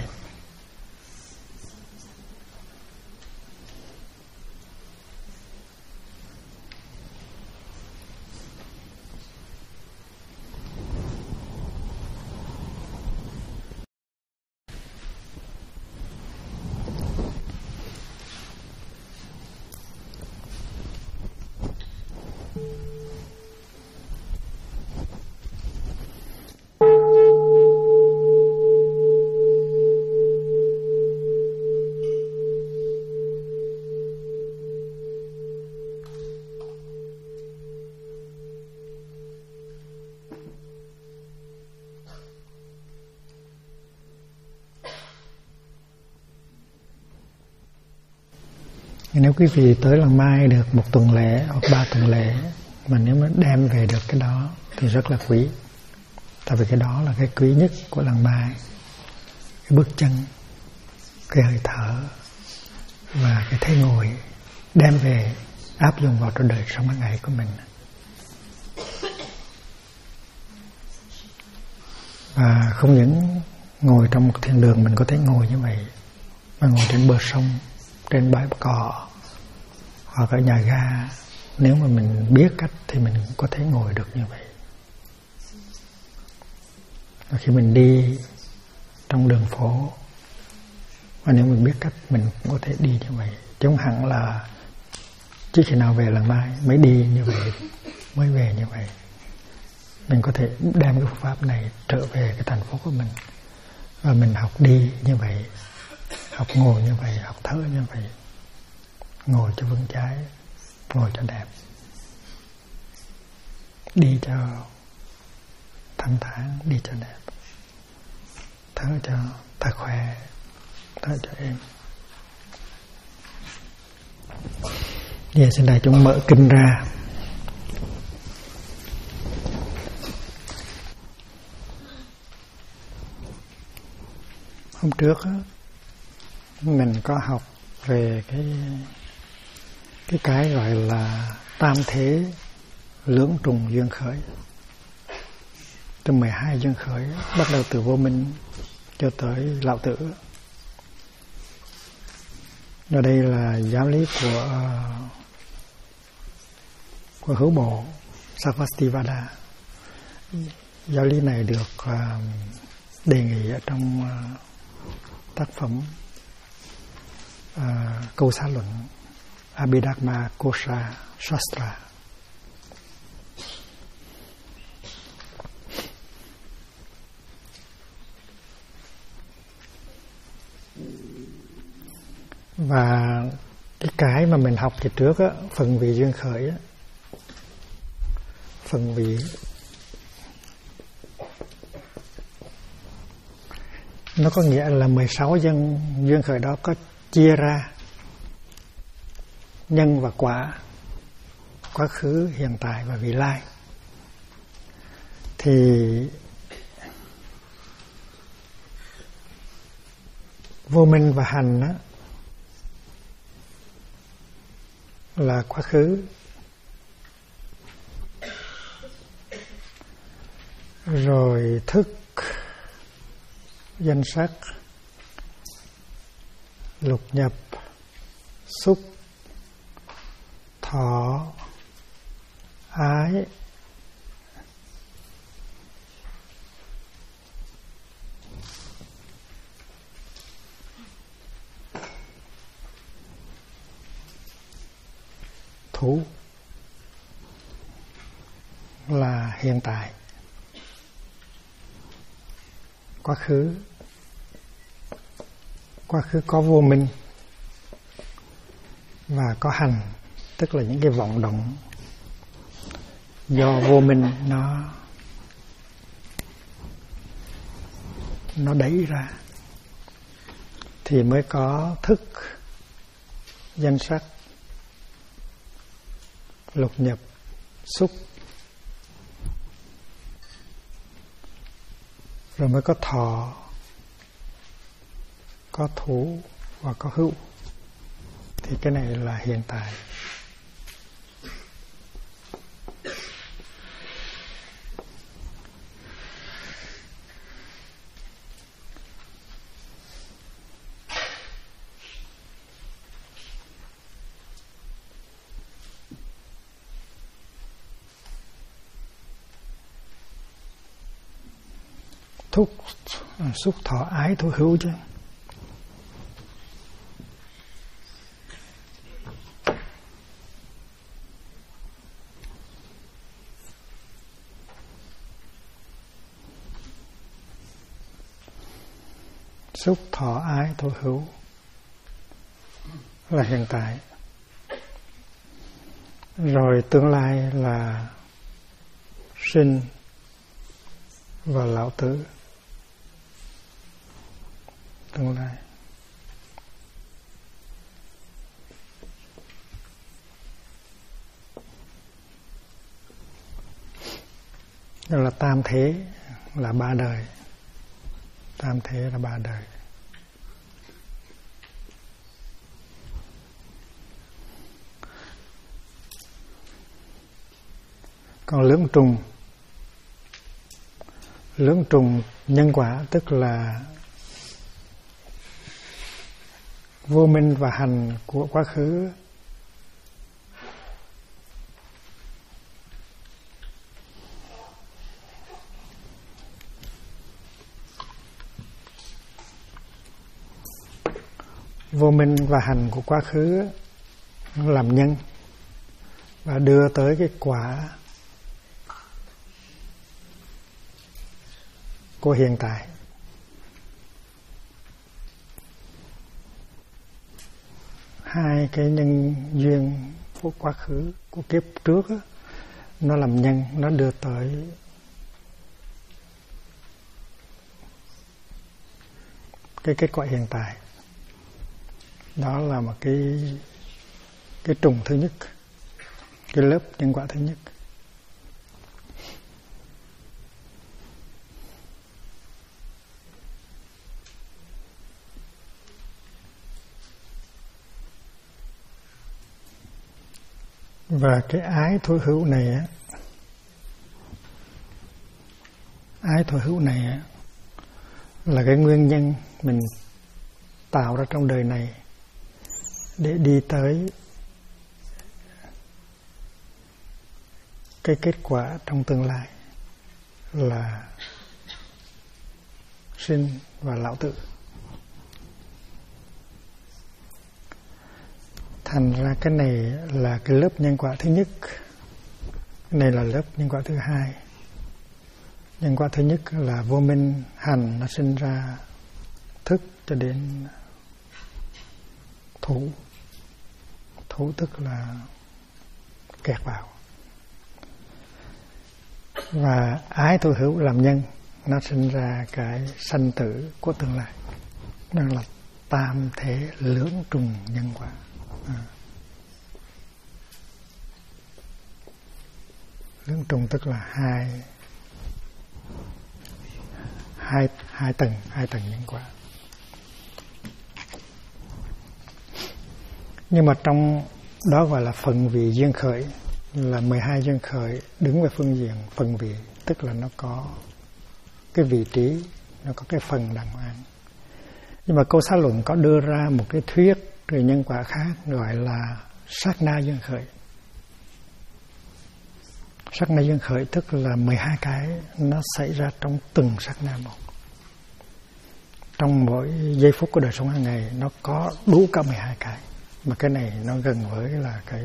Nếu quý vị tới Làng Mai được 1 tuần lễ hoặc 3 tuần lễ, mà nếu mà đem về được cái đó thì rất là quý. Tại vì cái đó là cái quý nhất của Làng Mai. Cái bước chân, cái hơi thở và cái thế ngồi đem về áp dụng vào trong đời sống hàng ngày của mình. Và không những ngồi trong một thiên đường mình có thể ngồi như vậy, mà ngồi trên bờ sông, trên bãi cỏ hoặc ở nhà ga, nếu mà mình biết cách thì mình có thể ngồi được như vậy. Và khi mình đi trong đường phố, và nếu mình biết cách mình cũng có thể đi như vậy. Chứ không hẳn là chỉ khi nào về Làng Mai mới đi như vậy, mới về như vậy. Mình có thể đem cái phương pháp này trở về cái thành phố của mình, và mình học đi như vậy, học ngồi như vậy, học thở như vậy. Ngồi cho vững chãi, ngồi cho đẹp, đi cho thanh thản, đi cho đẹp, thở cho thật khỏe, thở cho êm. Giờ xin đại chúng mở kinh ra. Hôm trước á, mình có học về cái gọi là tam thế lưỡng trùng duyên khởi. Từ 12 duyên khởi, bắt đầu từ vô minh cho tới lão tử. Ở đây là giáo lý của hữu bộ Sarvastivada. Giáo lý này được đề nghị ở trong tác phẩm câu xã luận Abhidharma Kosha Shastra. Và cái mà mình học thì trước á, phần vị duyên khởi á, phần vị nó có nghĩa là 16 duyên khởi đó có chia ra nhân và quả, quá khứ, hiện tại và vị lai. Thì vô minh và hành đó là quá khứ, rồi thức, danh sắc, lục nhập, xúc, thọ, ái, thú là hiện tại. Quá khứ có vô minh và có hành, tức là những cái vọng động do vô minh nó đẩy ra, thì mới có thức, danh sắc, lục nhập, xúc, rồi mới có thọ, có thủ và có hữu. Thì cái này là hiện tại. Xúc thọ ái thủ hữu chứ. Xúc thọ ái thủ hữu là hiện tại. Rồi tương lai là sinh và lão tử. Tương lai. Đó là tam thế, là ba đời. Tam thế là ba đời. Còn lưỡng trùng nhân quả tức là vô minh và hành của quá khứ làm nhân và đưa tới cái quả của hiện tại. Hai cái nhân duyên của quá khứ, của kiếp trước đó, nó làm nhân, nó đưa tới cái kết quả hiện tại. Đó là một cái trùng thứ nhất, cái lớp nhân quả thứ nhất. Và cái ái thủ hữu này á, là cái nguyên nhân mình tạo ra trong đời này để đi tới cái kết quả trong tương lai là sinh và lão tử. Thành ra cái này là cái lớp nhân quả thứ nhất. Cái này là lớp nhân quả thứ hai. Nhân quả thứ nhất là vô minh hành, nó sinh ra thức cho đến thủ. Thủ tức là kẹt vào. Và ái thủ hữu làm nhân, nó sinh ra cái sanh tử của tương lai. Đó là tam thể lưỡng trùng nhân quả. Lưỡng trùng tức là hai tầng nhân quả. Nhưng mà trong đó gọi là phần vị duyên khởi, là 12 duyên khởi đứng về phương diện phần vị, tức là nó có cái vị trí, nó có cái phần đàng hoàng. Nhưng mà Câu Xá Luận có đưa ra một cái thuyết về nhân quả khác gọi là sát na duyên khởi. Sát na duyên khởi tức là 12 cái nó xảy ra trong từng sát na một. Trong mỗi giây phút của đời sống hàng ngày nó có đủ cả 12 cái. Mà cái này nó gần với là cái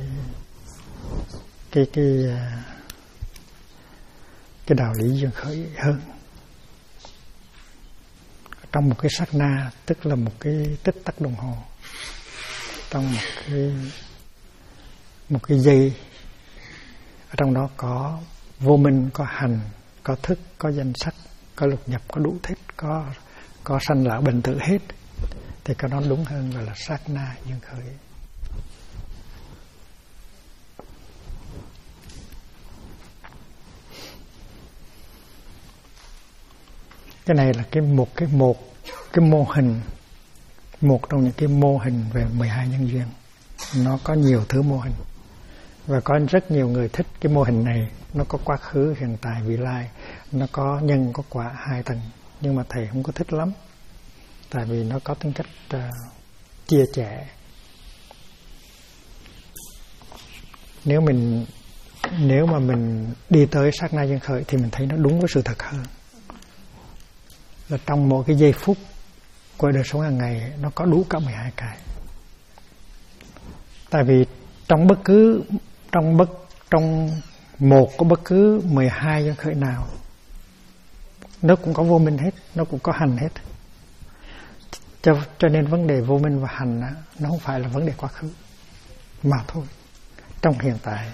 đạo lý duyên khởi hơn. Trong một cái sát na tức là một cái tích tắc đồng hồ, trong một cái giây, ở trong đó có vô minh, có hành, có thức, có danh sắc, có lục nhập, có đủ thích, có sanh lão bệnh tử hết. Thì cái đó đúng hơn gọi là sát na duyên khởi. Cái này là cái mô hình, một trong những cái mô hình về 12 nhân duyên. Nó có nhiều thứ mô hình, và có rất nhiều người thích cái mô hình này. Nó có quá khứ, hiện tại, vị lai, nó có nhân, có quả, 2 tầng. Nhưng mà thầy không có thích lắm, tại vì nó có tính cách chia sẻ. Nếu mà mình đi tới sát na duyên khởi thì mình thấy nó đúng với sự thật hơn, là trong mỗi cái giây phút của đời sống hàng ngày nó có đủ cả 12 cái. Tại vì trong một có bất cứ 12 duyên khởi nào, nó cũng có vô minh hết, nó cũng có hành hết. Cho nên vấn đề vô minh và hành nó không phải là vấn đề quá khứ mà thôi. Trong hiện tại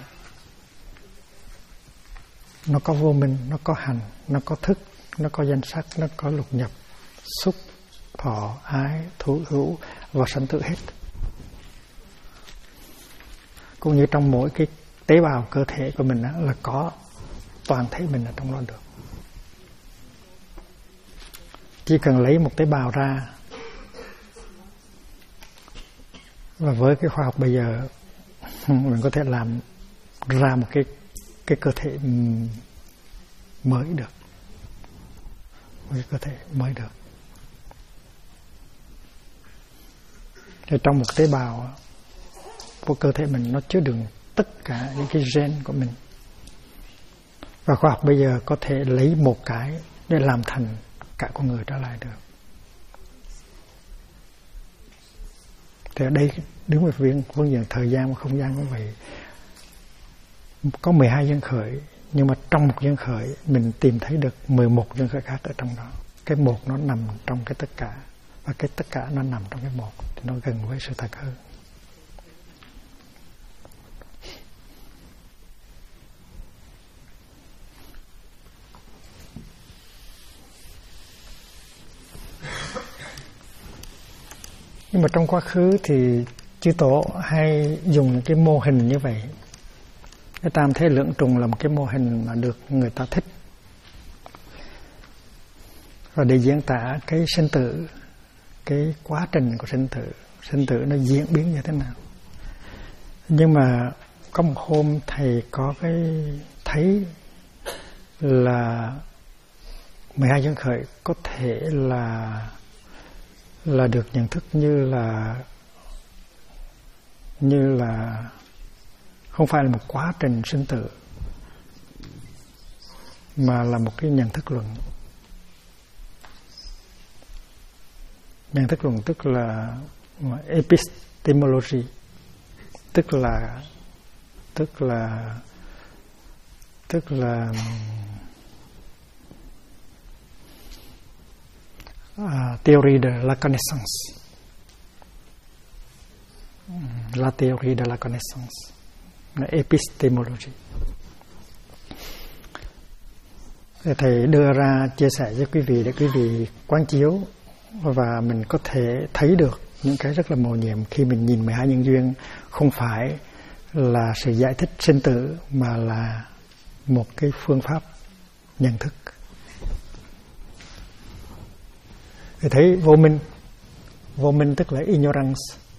nó có vô minh, nó có hành, nó có thức, nó có danh sắc, nó có lục nhập, xúc, thọ, ái, thú, hữu và sanh tử hết. Cũng như trong mỗi cái tế bào cơ thể của mình là có toàn thể mình ở trong đó được. Chỉ cần lấy một tế bào ra, và với cái khoa học bây giờ mình có thể làm ra một cái cơ thể mới được, một cái cơ thể mới được. Thì trong một tế bào của cơ thể mình nó chứa đựng tất cả những cái gen của mình, và khoa học bây giờ có thể lấy một cái để làm thành cả con người trở lại được. Thì ở đây đứng về phương diện thời gian và không gian cũng vậy. Có 12 duyên khởi, nhưng mà trong một duyên khởi mình tìm thấy được 11 duyên khởi khác ở trong đó. Cái một nó nằm trong cái tất cả, và cái tất cả nó nằm trong cái một, thì nó gần với sự thật hơn. Nhưng mà trong quá khứ thì chư tổ hay dùng cái mô hình như vậy. Cái tam thế lưỡng trùng là một cái mô hình mà được người ta thích, và để diễn tả cái sinh tử, cái quá trình của sinh tử nó diễn biến như thế nào. Nhưng mà có một hôm thầy có cái thấy là 12 duyên khởi có thể là được nhận thức như là không phải là một quá trình sinh tử, mà là một cái nhận thức luận. Nhận thức luận tức là epistemology, tức là théorie de la connaissance, la théorie de la connaissance, epistemology. Thầy đưa ra chia sẻ với quý vị để quý vị quán chiếu, và mình có thể thấy được những cái rất là mầu nhiệm khi mình nhìn 12 nhân duyên. Không phải là sự giải thích sinh tử, mà là một cái phương pháp nhận thức. Thì thấy vô minh tức là ignorance.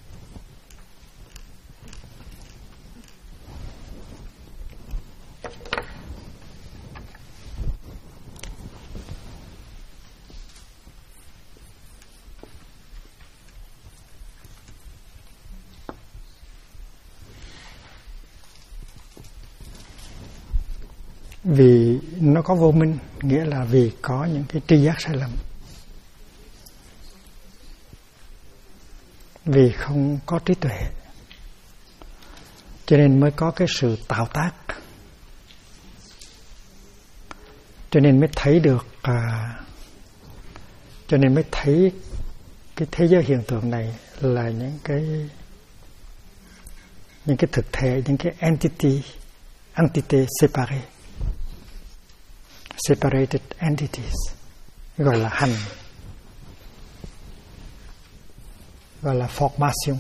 Vì nó có vô minh, nghĩa là vì có những cái tri giác sai lầm, vì không có trí tuệ, cho nên mới có cái sự tạo tác, cho nên mới thấy được, cho nên mới thấy cái thế giới hiện tượng này là những cái thực thể, những cái entity separated entities, gọi là hành, gọi là formation.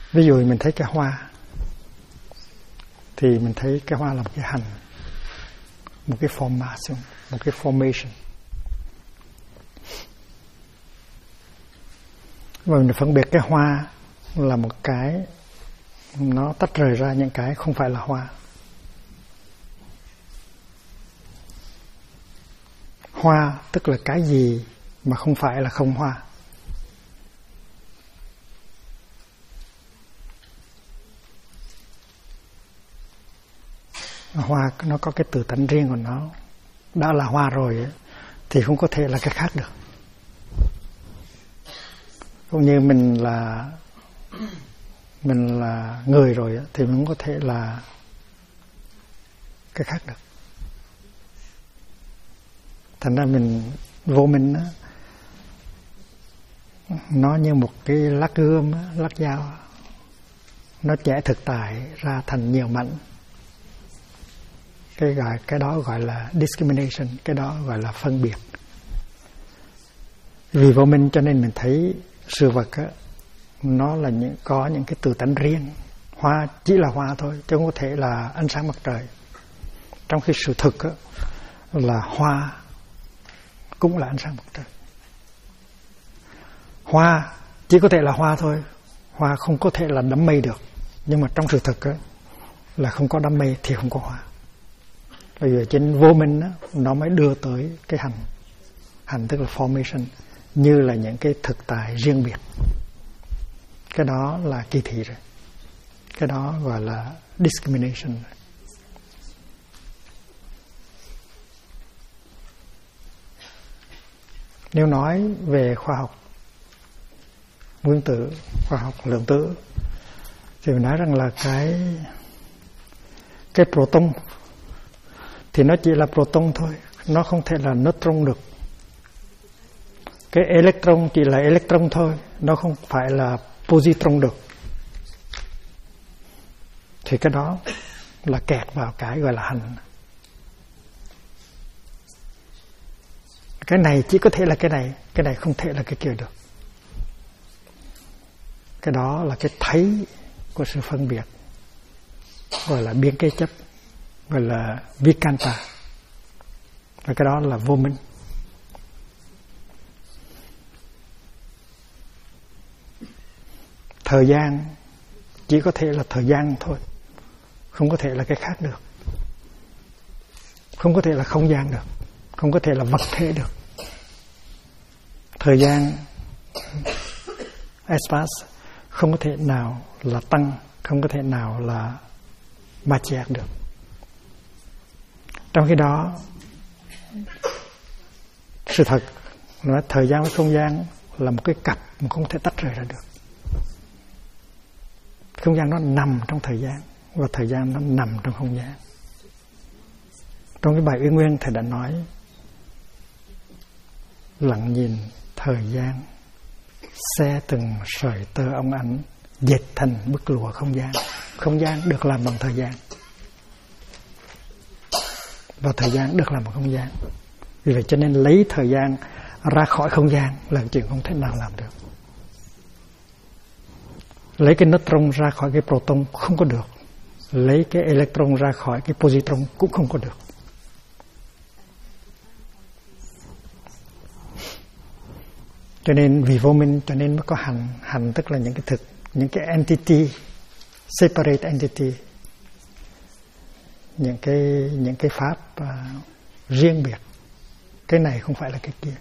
Ví dụ mình thấy cái hoa thì mình thấy cái hoa là một cái hành, một cái formation, một cái formation. Và mình phân biệt cái hoa là một cái nó tách rời ra những cái không phải là hoa. Hoa tức là cái gì mà không phải là không hoa. Hoa nó có cái tự tánh riêng của nó. Đã là hoa rồi thì không có thể là cái khác được. Cũng như mình là người rồi thì mình không có thể là cái khác được. Thành ra mình vô minh đó, nó như một cái lát gươm, lát dao, nó chẻ thực tại ra thành nhiều mảnh. Cái đó gọi là discrimination, cái đó gọi là phân biệt. Vì vô minh cho nên mình thấy sự vật á, nó là có những cái tự tánh riêng. Hoa chỉ là hoa thôi, chứ không có thể là ánh sáng mặt trời. Trong khi sự thực á, là hoa cũng là ánh sáng mặt trời. Hoa chỉ có thể là hoa thôi, hoa không có thể là đám mây được. Nhưng mà trong sự thực á, là không có đám mây thì không có hoa. Bây giờ trên vô minh á, nó mới đưa tới cái hành. Hành tức là formation, như là những cái thực tại riêng biệt. Cái đó là kỳ thị rồi. Cái đó gọi là discrimination. Nếu nói về khoa học nguyên tử, khoa học lượng tử, thì mình nói rằng là cái proton thì nó chỉ là proton thôi, nó không thể là neutron được. Cái electron chỉ là electron thôi, nó không phải là positron được. Thì cái đó là kẹt vào cái gọi là hành. Cái này chỉ có thể là cái này không thể là cái kia được. Cái đó là cái thấy của sự phân biệt, gọi là biên kế chấp, gọi là vikanta. Và cái đó là vô minh. Thời gian chỉ có thể là thời gian thôi, không có thể là cái khác được. Không có thể là không gian được, không có thể là vật thể được. Thời gian espace không có thể nào là tăng, không có thể nào là ma chẹt được. Trong khi đó sự thật là thời gian với không gian là một cái cặp mà không thể tách rời ra được. Không gian nó nằm trong thời gian và thời gian nó nằm trong không gian. Trong cái bài Uyên Nguyên thầy đã nói lặng nhìn thời gian xe từng sợi tơ óng ánh dệt thành bức lụa không gian. Không gian được làm bằng thời gian và thời gian được làm bằng không gian. Vì vậy cho nên lấy thời gian ra khỏi không gian là chuyện không thể nào làm được. Lấy cái neutron ra khỏi cái proton không có được. Lấy cái electron ra khỏi cái positron cũng không có được. Cho nên vì vô minh cho nên mới có hành. Hành tức là những cái thực, những cái entity, separate entity, những cái pháp riêng biệt. Cái này không phải là cái kia.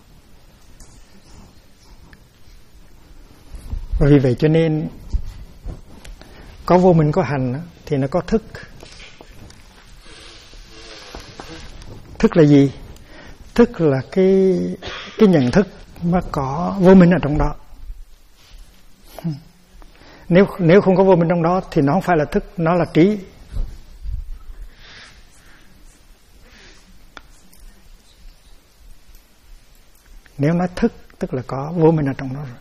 Và vì vậy cho nên có vô minh có hành thì nó có thức. Thức là gì? Thức là cái nhận thức mà có vô minh ở trong đó. Nếu không có vô minh trong đó thì nó không phải là thức, nó là trí. Nếu nói thức tức là có vô minh ở trong đó rồi.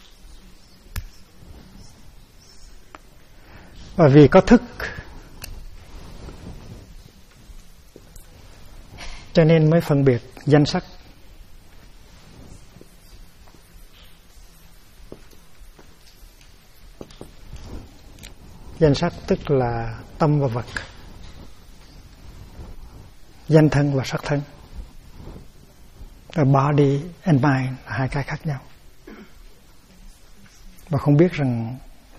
Và vì có thức cho nên mới phân biệt danh sắc. Danh sắc tức là tâm và vật. Danh thân và sắc thân. Body and mind là hai cái khác nhau. Và không biết rằng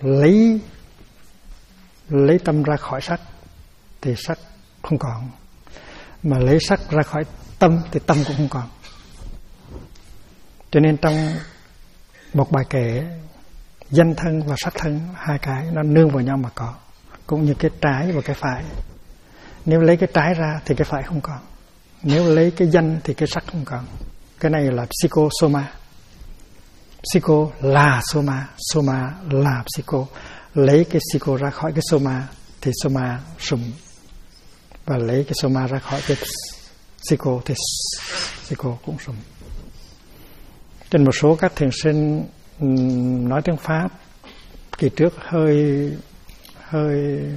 lấy tâm ra khỏi sắc thì sắc không còn, mà lấy sắc ra khỏi tâm thì tâm cũng không còn. Cho nên trong một bài kệ, danh thân và sắc thân, hai cái nó nương vào nhau mà có, cũng như cái trái và cái phải. Nếu lấy cái trái ra thì cái phải không còn, nếu lấy cái danh thì cái sắc không còn. Cái này là psychosoma. Psycho là soma, soma là psycho. Lấy cái psycho ra khỏi cái soma thì soma sum, và lấy cái soma ra khỏi cái psycho thì psycho cũng sum. Trên một số các thiền sinh nói tiếng Pháp kỳ trước hơi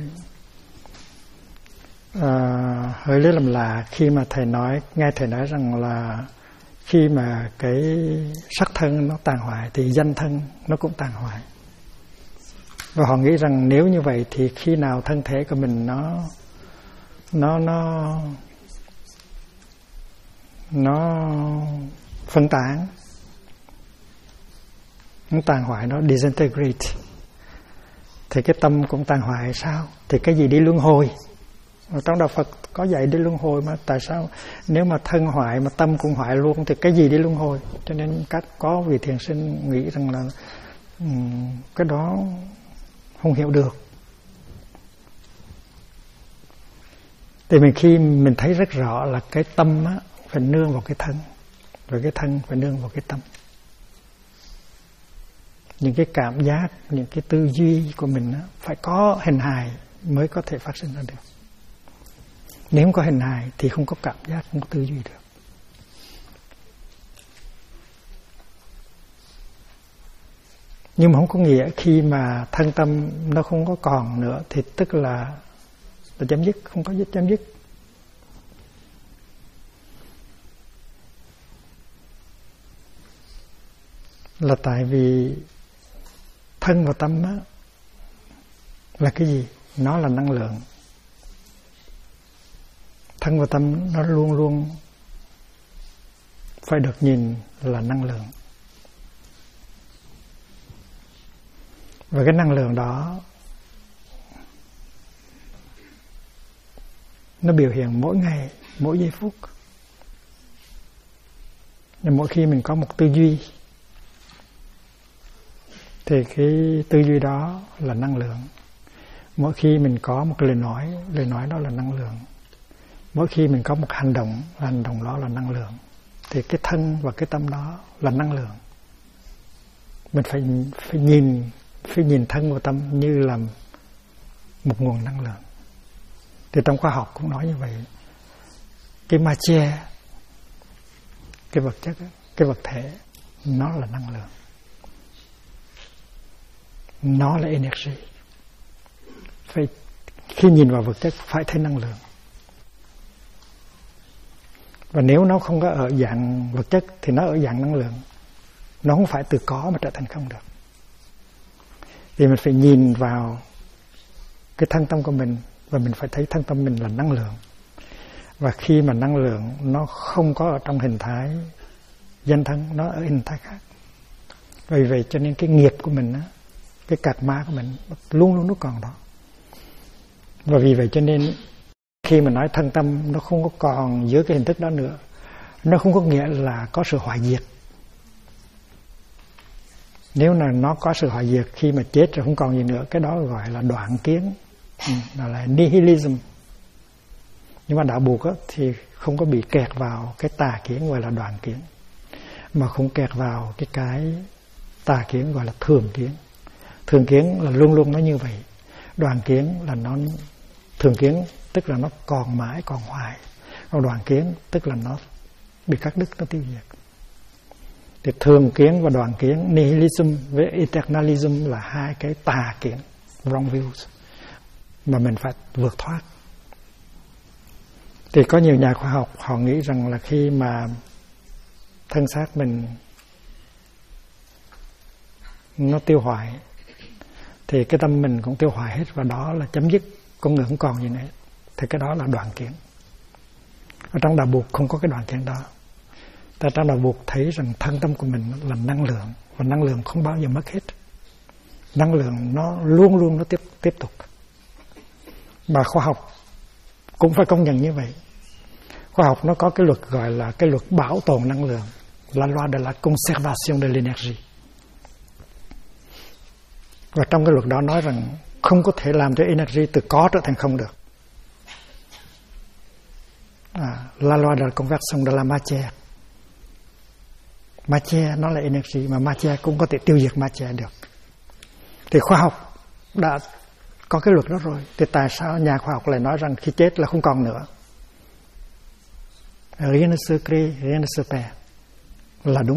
lấy làm lạ khi mà nghe thầy nói rằng là khi mà cái sắc thân nó tàn hoại thì danh thân nó cũng tàn hoại. Và họ nghĩ rằng nếu như vậy thì khi nào thân thể của mình nó phân tán, nó tàn hoại, nó disintegrate, thì cái tâm cũng tàn hoại sao? Thì cái gì đi luân hồi? Trong đạo Phật có dạy đi luân hồi mà, tại sao nếu mà thân hoại mà tâm cũng hoại luôn thì cái gì đi luân hồi? Cho nên có vị thiền sinh nghĩ rằng là cái đó không hiểu được. Thì khi mình thấy rất rõ là cái tâm á, phải nương vào cái thân, rồi cái thân phải nương vào cái tâm. Những cái cảm giác, những cái tư duy của mình á, phải có hình hài mới có thể phát sinh ra được. Nếu không có hình hài thì không có cảm giác, không có tư duy được. Nhưng mà không có nghĩa khi mà thân tâm nó không có còn nữa thì tức là chấm dứt, không có chấm dứt. Là tại vì thân và tâm á, là cái gì? Nó là năng lượng. Thân và tâm nó luôn luôn phải được nhìn là năng lượng. Và cái năng lượng đó nó biểu hiện mỗi ngày, mỗi giây phút. Nhưng mỗi khi mình có một tư duy thì cái tư duy đó là năng lượng. Mỗi khi mình có một lời nói đó là năng lượng. Mỗi khi mình có một hành động đó là năng lượng. Thì cái thân và cái tâm đó là năng lượng. Mình phải nhìn thân và tâm như là một nguồn năng lượng. Thì trong khoa học cũng nói như vậy. Cái matière, cái vật chất, cái vật thể, nó là năng lượng. Nó là energy. Khi nhìn vào vật chất phải thấy năng lượng. Và nếu nó không có ở dạng vật chất thì nó ở dạng năng lượng. Nó không phải từ có mà trở thành không được. Thì mình phải nhìn vào cái thân tâm của mình và mình phải thấy thân tâm mình là năng lượng. Và khi mà năng lượng nó không có ở trong hình thái danh thân, nó ở hình thái khác. Vì vậy cho nên cái nghiệp của mình, cái karma của mình luôn luôn nó còn đó. Và vì vậy cho nên khi mà nói thân tâm nó không có còn dưới cái hình thức đó nữa, nó không có nghĩa là có sự hoại diệt. Nếu là nó có sự hoại diệt khi mà chết rồi không còn gì nữa, cái đó gọi là đoạn kiến, đó là nihilism. Nhưng mà đạo Bụt thì không có bị kẹt vào cái tà kiến gọi là đoạn kiến, mà không kẹt vào cái tà kiến gọi là thường kiến. Thường kiến là luôn luôn nó như vậy. Đoạn kiến là nó, thường kiến tức là nó còn mãi, còn hoài. Còn đoạn kiến tức là nó bị cắt đứt, nó tiêu diệt. Thì thường kiến và đoạn kiến, nihilism với eternalism là hai cái tà kiến, wrong views mà mình phải vượt thoát. Thì có nhiều nhà khoa học họ nghĩ rằng là khi mà thân xác mình nó tiêu hoại thì cái tâm mình cũng tiêu hóa hết, và đó là chấm dứt, con người không còn gì nữa. Thì cái đó là đoạn kiến. Ở trong đạo Buộc không có cái đoạn kiến đó. Ta trong đạo Buộc thấy rằng thân tâm của mình là năng lượng, và năng lượng không bao giờ mất hết. Năng lượng nó luôn luôn nó tiếp tục. Mà khoa học cũng phải công nhận như vậy. Khoa học nó có cái luật gọi là cái luật bảo tồn năng lượng, la loi de la conservation de l'énergie. Và trong cái luật đó nói rằng không có thể làm cho energy từ có trở thành không được. La loi de la conversion de la matière. Matière nó là energy, mà matière cũng có thể tiêu diệt matière được. Thì khoa học đã có cái luật đó rồi. Thì tại sao nhà khoa học lại nói rằng khi chết là không còn nữa? Rien ne se crée, rien ne se perd. Là đúng.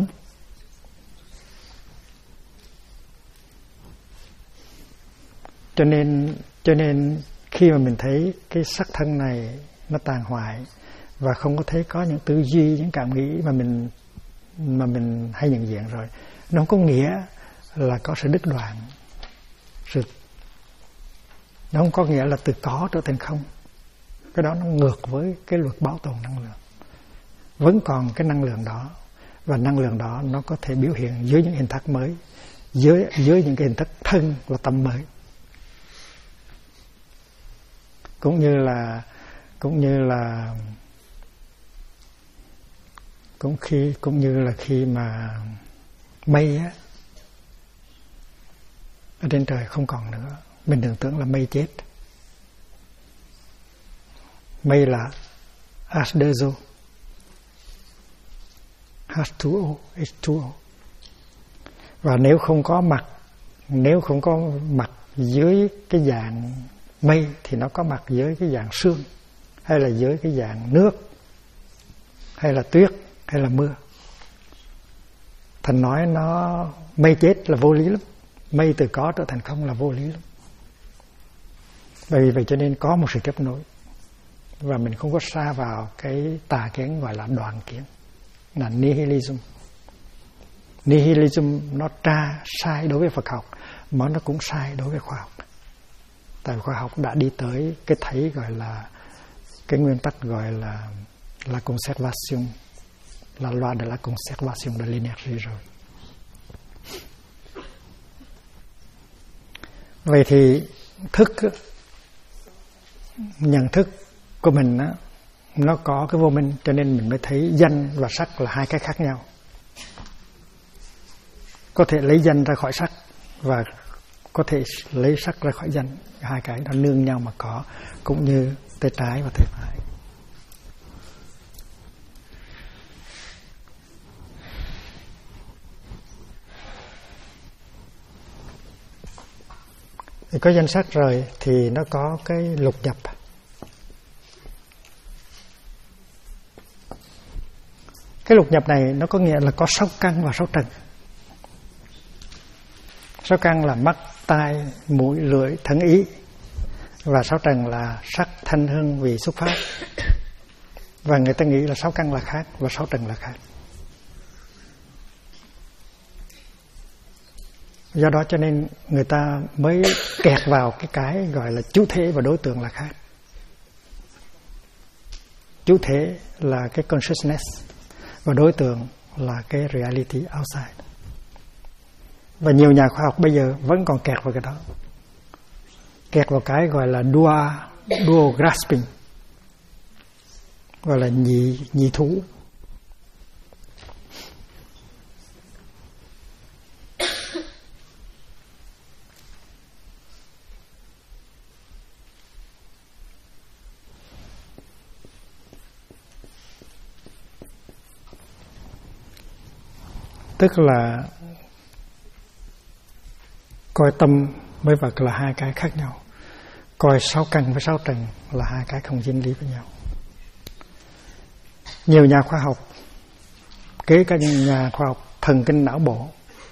Cho nên khi mà mình thấy cái sắc thân này nó tàn hoại và không có thấy có những tư duy, những cảm nghĩ mà mình hay nhận diện rồi, nó không có nghĩa là có sự đứt đoạn. Nó không có nghĩa là từ có trở thành không. Cái đó nó ngược với cái luật bảo tồn năng lượng. Vẫn còn cái năng lượng đó, và năng lượng đó nó có thể biểu hiện dưới những hình thức mới, dưới những cái hình thức thân và tâm mới. Cũng như là khi mà mây á ở trên trời không còn nữa, mình đừng tưởng là mây chết. Mây là H2O, H2O, H2O. Và nếu không có mặt dưới cái dạng mây thì nó có mặt dưới cái dạng sương, hay là dưới cái dạng nước, hay là tuyết, hay là mưa. Thành nói nó mây chết là vô lý lắm. Mây từ có trở thành không là vô lý lắm. Bởi vì vậy cho nên có một sự kết nối, và mình không có sa vào cái tà kiến gọi là đoạn kiến, là nihilism. Nihilism nó sai đối với Phật học, mà nó cũng sai đối với khoa học. Tại khoa học đã đi tới cái thấy gọi là cái nguyên tắc gọi là la conservation, la loi de la conservation de l'énergie rồi. Vậy thì nhận thức của mình á, nó có cái vô minh, cho nên mình mới thấy danh và sắc là hai cái khác nhau. Có thể lấy danh ra khỏi sắc, và có thể lấy sắc ra khỏi danh. Hai cái nó nương nhau mà có, cũng như tay trái và tay phải. Thì có danh sắc rồi thì nó có cái lục nhập. Cái lục nhập này nó có nghĩa là có sáu căn và sáu trần. Sáu căn là mắt, tai, mũi, lưỡi, thân, ý. Và sáu trần là sắc, thanh, hương, vị, xúc, pháp. Và người ta nghĩ là sáu căn là khác và sáu trần là khác. Do đó cho nên người ta mới kẹt vào cái gọi là chủ thể và đối tượng là khác. Chủ thể là cái consciousness, và đối tượng là cái reality outside. Và nhiều nhà khoa học bây giờ vẫn còn kẹt vào cái đó. Kẹt vào cái gọi là dual grasping, gọi là nhị thú. Tức là coi tâm với vật là hai cái khác nhau, coi sáu căn với sáu trần là hai cái không dính lý với nhau. Nhiều nhà khoa học, kể cả những nhà khoa học thần kinh não bộ,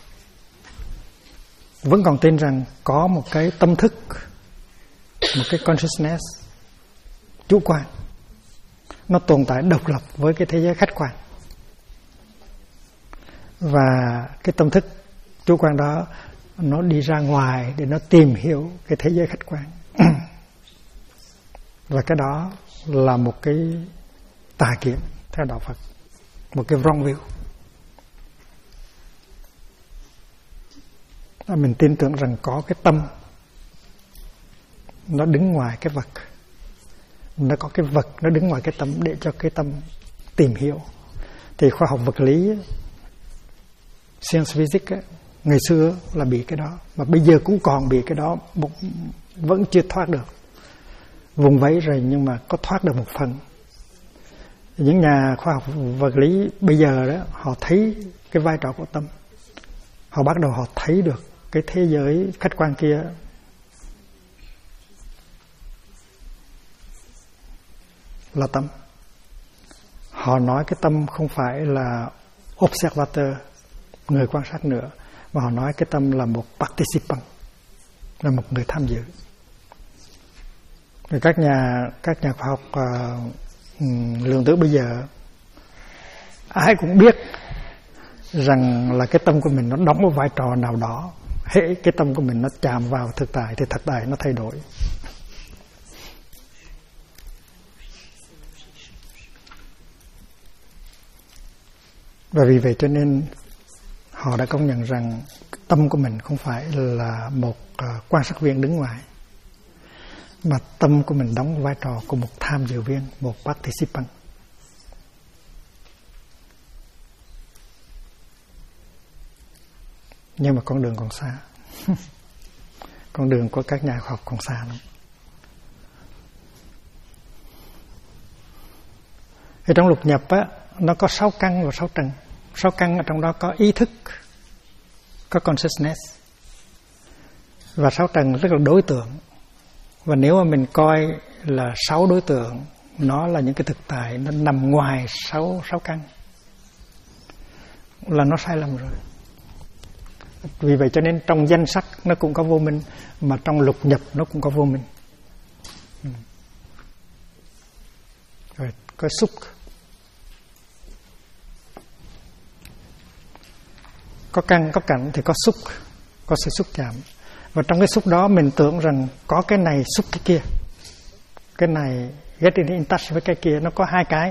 vẫn còn tin rằng có một cái tâm thức, một cái consciousness chủ quan, nó tồn tại độc lập với cái thế giới khách quan. Và cái tâm thức chủ quan đó nó đi ra ngoài để nó tìm hiểu cái thế giới khách quan. Và cái đó là một cái tà kiến theo đạo Phật, một cái wrong view. Mình tin tưởng rằng có cái tâm nó đứng ngoài cái vật, nó có cái vật nó đứng ngoài cái tâm để cho cái tâm tìm hiểu. Thì khoa học vật lý, science physics ấy, ngày xưa là bị cái đó, mà bây giờ cũng còn bị cái đó, vẫn chưa thoát được, vùng vẫy rồi nhưng mà có thoát được một phần. Những nhà khoa học vật lý bây giờ đó, họ thấy cái vai trò của tâm, họ bắt đầu họ thấy được cái thế giới khách quan kia là tâm. Họ nói cái tâm không phải là observator, người quan sát nữa, mà họ nói cái tâm là một participant, là một người tham dự. Rồi các nhà khoa học lượng tử bây giờ ai cũng biết rằng là cái tâm của mình nó đóng một vai trò nào đó. Hễ cái tâm của mình nó chạm vào thực tại thì thực tại nó thay đổi. Và vì vậy cho nên họ đã công nhận rằng tâm của mình không phải là một quan sát viên đứng ngoài, mà tâm của mình đóng vai trò của một tham dự viên, một participant. Nhưng mà con đường còn xa. Con đường của các nhà khoa học còn xa lắm. Thì trong lục nhập á, nó có 6 căn và 6 trần. 6 căn ở trong đó có ý thức, có consciousness. Và 6 trần rất là đối tượng. Và nếu mà mình coi là 6 đối tượng, nó là những cái thực tại, nó nằm ngoài 6 căn, là nó sai lầm rồi. Vì vậy cho nên trong danh sắc nó cũng có vô minh, mà trong lục nhập nó cũng có vô minh. Rồi có xúc, có căn, có cảnh thì có xúc, có sự xúc chạm. Và trong cái xúc đó mình tưởng rằng có cái này xúc cái kia, cái này get in touch với cái kia, nó có 2 cái.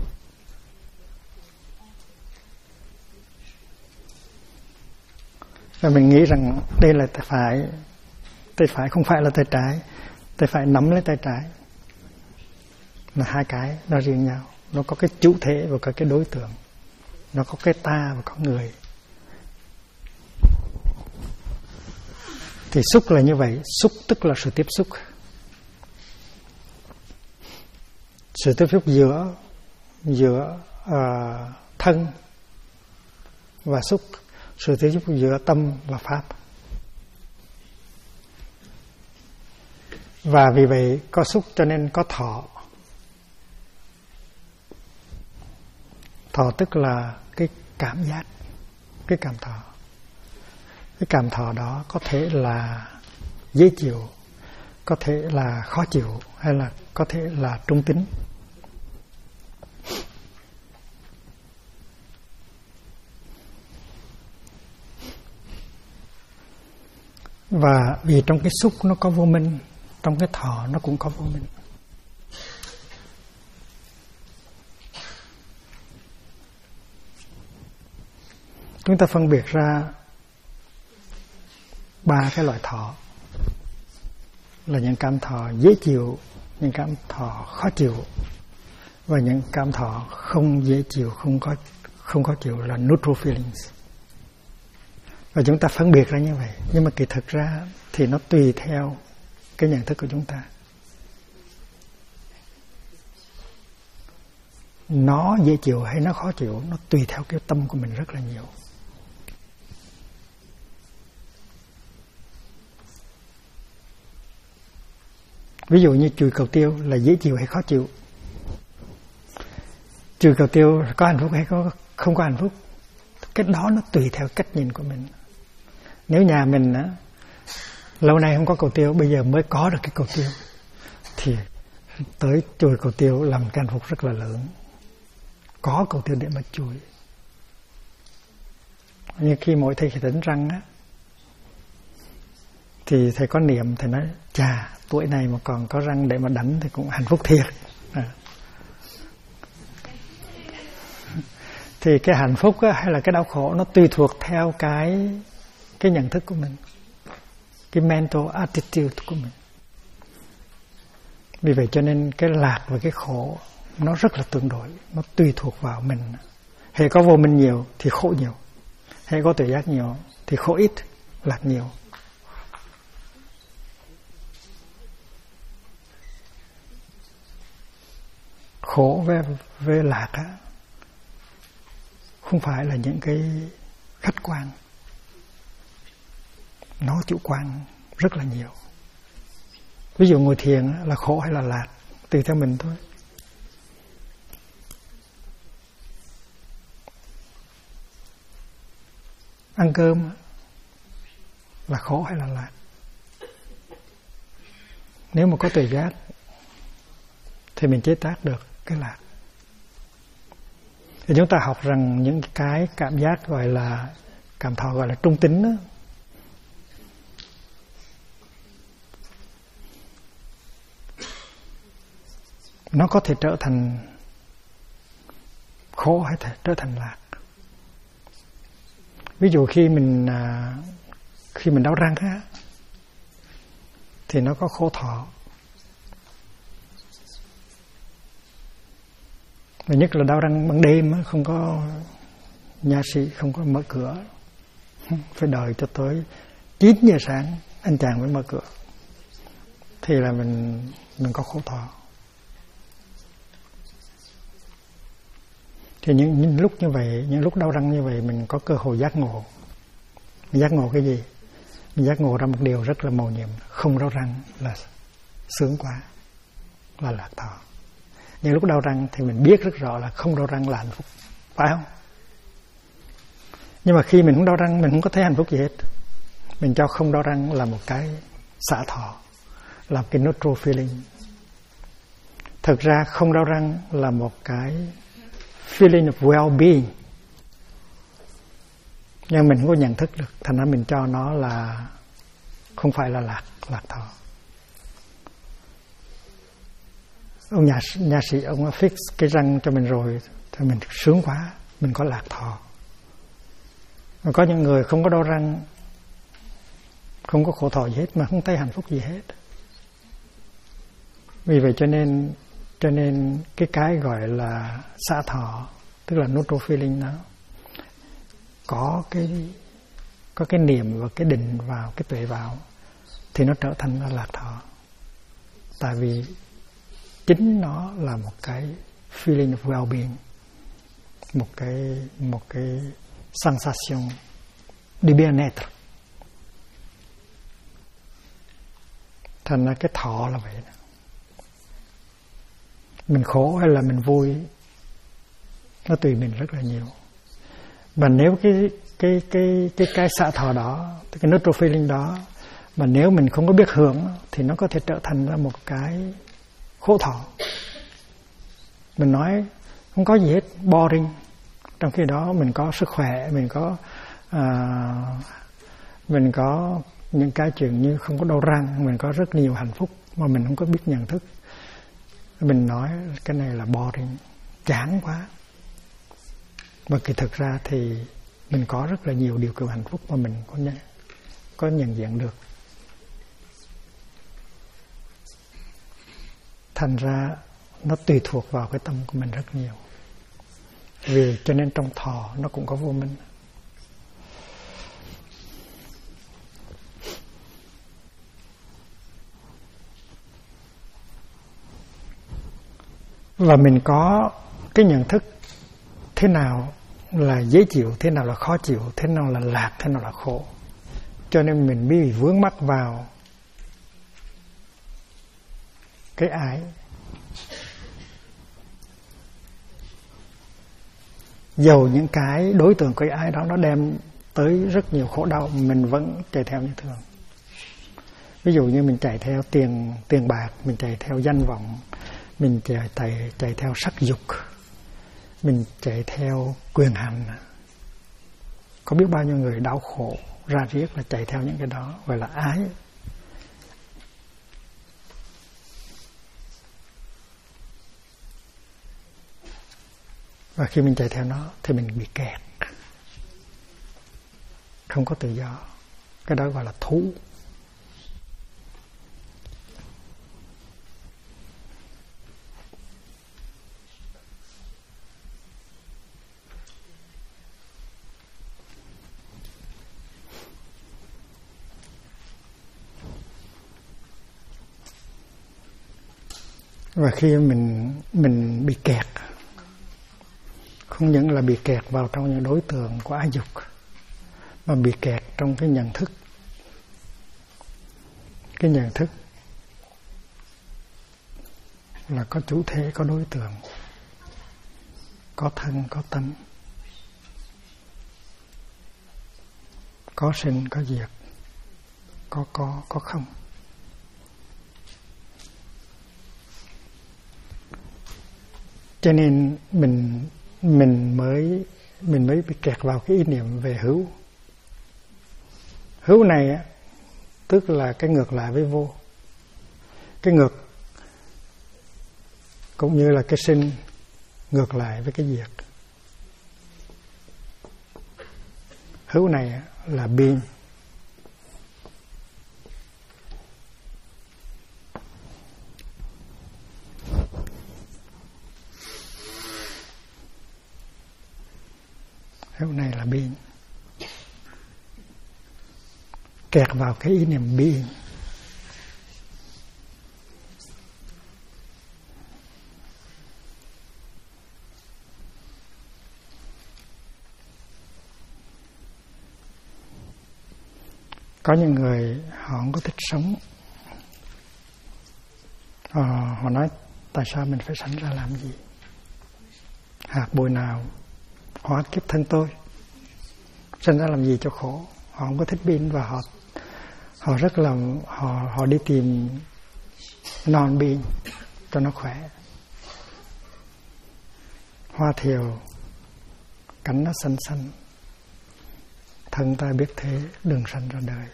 Và mình nghĩ rằng đây là tay phải không phải là tay trái, tay phải nắm lấy tay trái, là 2 cái nó riêng nhau. Nó có cái chủ thể và có cái đối tượng, nó có cái ta và có người. Thì xúc là như vậy. Xúc tức là sự tiếp xúc, sự tiếp xúc giữa thân và xúc, sự tiếp xúc giữa tâm và pháp. Và vì vậy có xúc cho nên có thọ. Thọ tức là cái cảm giác, cái cảm thọ. Cái cảm thọ đó có thể là dễ chịu, có thể là khó chịu, hay là có thể là trung tính. Và vì trong cái xúc nó có vô minh, trong cái thọ nó cũng có vô minh. Chúng ta phân biệt ra 3 cái loại thọ, là những cảm thọ dễ chịu, những cảm thọ khó chịu, và những cảm thọ không dễ chịu, không khó chịu, là neutral feelings. Và chúng ta phân biệt ra như vậy. Nhưng mà kỳ thực ra thì nó tùy theo cái nhận thức của chúng ta. Nó dễ chịu hay nó khó chịu, nó tùy theo cái tâm của mình rất là nhiều. Ví dụ như chùi cầu tiêu là dễ chịu hay khó chịu? Chùi cầu tiêu có hạnh phúc hay không có hạnh phúc? Cái đó nó tùy theo cách nhìn của mình. Nếu nhà mình á, lâu nay không có cầu tiêu, bây giờ mới có được cái cầu tiêu, thì tới chùi cầu tiêu làm cái hạnh phúc rất là lớn. Có cầu tiêu để mà chùi. Như khi mỗi thầy tỉnh răng á, Thì thầy có niệm, thầy nói chà, tuổi này mà còn có răng để mà đánh thì cũng hạnh phúc thiệt. Thì cái hạnh phúc á, hay là cái đau khổ nó tùy thuộc theo cái nhận thức của mình, cái mental attitude của mình. Vì vậy cho nên cái lạc và cái khổ nó rất là tương đối, nó tùy thuộc vào mình. Hệ có vô minh nhiều thì khổ nhiều, hệ có tuệ giác nhiều thì khổ ít, lạc nhiều. Khổ với lạc á, không phải là những cái khách quan, nó chủ quan rất là nhiều. Ví dụ ngồi thiền là khổ hay là lạc, tùy theo mình thôi. Ăn cơm là khổ hay là lạc. Nếu mà có tuệ giác thì mình chế tác được cái lạc. Thì chúng ta học rằng những cái cảm giác gọi là cảm thọ gọi là trung tính đó, nó có thể trở thành khổ hay thể trở thành lạc. Ví dụ khi mình đau răng á, thì nó có khổ thọ. Và nhất là đau răng ban đêm, không có nha sĩ, không có mở cửa, phải đợi cho tới 9 giờ sáng anh chàng mới mở cửa, thì là mình có khổ thọ. Thì những lúc như vậy, những lúc đau răng như vậy, mình có cơ hội giác ngộ. Mình giác ngộ cái gì? Mình giác ngộ ra một điều rất là mầu nhiệm: không đau răng là sướng quá, là lạc thọ. Nhưng lúc đau răng thì mình biết rất rõ là không đau răng là hạnh phúc, phải không? Nhưng mà khi mình không đau răng, mình không có thấy hạnh phúc gì hết. Mình cho không đau răng là một cái xả thọ, là cái neutral feeling. Thực ra không đau răng là một cái feeling of well-being, nhưng mình không có nhận thức được, thành ra mình cho nó là không phải là lạc thọ. Ông nhà sĩ ông fix cái răng cho mình rồi thì mình sướng quá, mình có lạc thọ. Mà có những người không có đau răng, không có khổ thọ gì hết mà không thấy hạnh phúc gì hết. Vì vậy cho nên cái gọi là xả thọ, tức là neutral feeling, nó có cái niệm và cái định vào, cái tuệ vào, thì nó trở thành là lạc thọ. Tại vì chính nó là một cái feeling of well-being, một cái sensation de bien-être. Thành ra cái thọ là vậy. Mình khổ hay là mình vui, nó tùy mình rất là nhiều. Và nếu cái xả thọ đó, cái neutral feeling đó, mà nếu mình không có biết hưởng thì nó có thể trở thành ra một cái khổ thọ. Mình nói không có gì hết, boring. Trong khi đó mình có sức khỏe, mình có những cái chuyện như không có đau răng, mình có rất nhiều hạnh phúc mà mình không có biết nhận thức. Mình nói cái này là boring, chán quá. Mà kỳ thực ra thì mình có rất là nhiều điều kiện hạnh phúc mà mình có nhận diện được. Thành ra nó tùy thuộc vào cái tâm của mình rất nhiều. Vì cho nên trong thọ nó cũng có vô minh. Và mình có cái nhận thức thế nào là dễ chịu, thế nào là khó chịu, thế nào là lạc, thế nào là khổ. Cho nên mình bị vướng mắc vào cái ái. Dầu những cái đối tượng cái ái đó nó đem tới rất nhiều khổ đau, mình vẫn chạy theo như thường. Ví dụ như mình chạy theo tiền bạc, mình chạy theo danh vọng, mình chạy theo sắc dục, mình chạy theo quyền hành. Có biết bao nhiêu người đau khổ ra riết là chạy theo những cái đó, gọi là ái, Và khi mình chạy theo nó thì mình bị kẹt, không có tự do. Cái đó gọi là thú. Và khi mình bị kẹt, không những là bị kẹt vào trong những đối tượng của ái dục, mà bị kẹt trong cái nhận thức. Cái nhận thức là có chủ thể, có đối tượng, có thân, có tánh, có sinh, có diệt, có không. Cho nên mình mới bị kẹt vào cái ý niệm về hữu. Hữu này tức là cái ngược lại với vô. Cái ngược cũng như là cái sinh ngược lại với cái diệt. Hữu này là being. Hữu này là being. Kẹt vào cái ý niệm being. Có những người họ không có thích sống. Họ nói tại sao mình phải sanh ra làm gì? Hạt bụi nào hóa kiếp thân tôi, sinh ra làm gì cho khổ. Họ không có thích being và họ rất là họ đi tìm non being cho nó khỏe. Hoa thiều cánh nó xanh xanh, thân ta biết thế đừng sanh ra đời.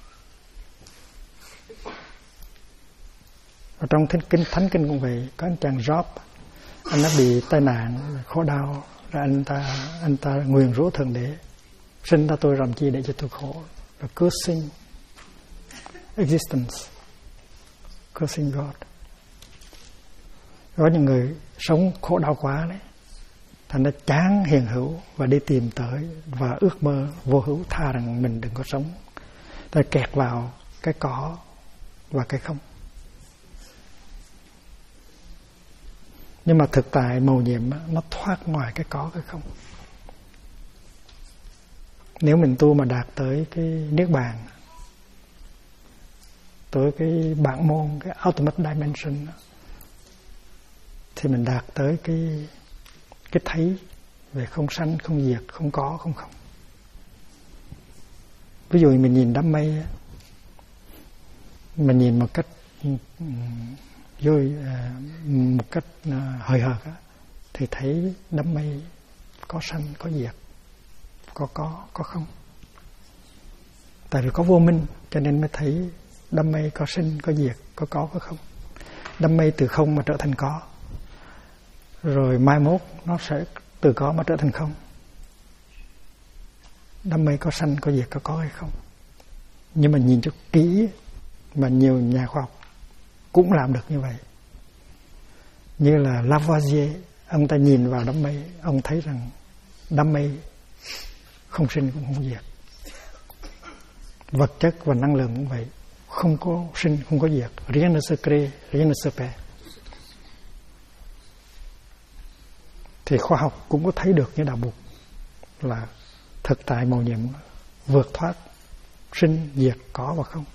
Ở trong thánh kinh cũng vậy. Có anh chàng Job, anh đã bị tai nạn khổ đau, rồi anh ta nguyền rủa thượng đế, sinh ra tôi làm chi để cho tôi khổ, rồi cursing existence, cursing God. Có những người sống khổ đau quá đấy, thành ra chán hiện hữu và đi tìm tới và ước mơ vô hữu, tha rằng mình đừng có sống. Ta kẹt vào cái có và cái không. Nhưng mà thực tại mầu nhiệm nó thoát ngoài cái có cái không. Nếu mình tu mà đạt tới cái niết bàn, tới cái bản môn, cái ultimate dimension, thì mình đạt tới cái thấy về không sanh, không diệt, không có, không không. Ví dụ mình nhìn đám mây, mình nhìn một cách hời hợt thì thấy đám mây có sanh, có diệt, có không. Tại vì có vô minh cho nên mới thấy đám mây có sinh, có diệt, có không. Đám mây từ không mà trở thành có, rồi mai mốt nó sẽ từ có mà trở thành không. Đám mây có sanh, có diệt, có hay không. Nhưng mà nhìn cho kỹ, mà nhiều nhà khoa học cũng làm được như vậy. Như là Lavoisier, ông ta nhìn vào đám mây, ông thấy rằng đám mây không sinh cũng không diệt. Vật chất và năng lượng cũng vậy, không có sinh, không có diệt. Rien ne se crée, rien ne se perd. Thì khoa học cũng có thấy được như đạo Bụt là thực tại mầu nhiệm vượt thoát sinh, diệt, có và không.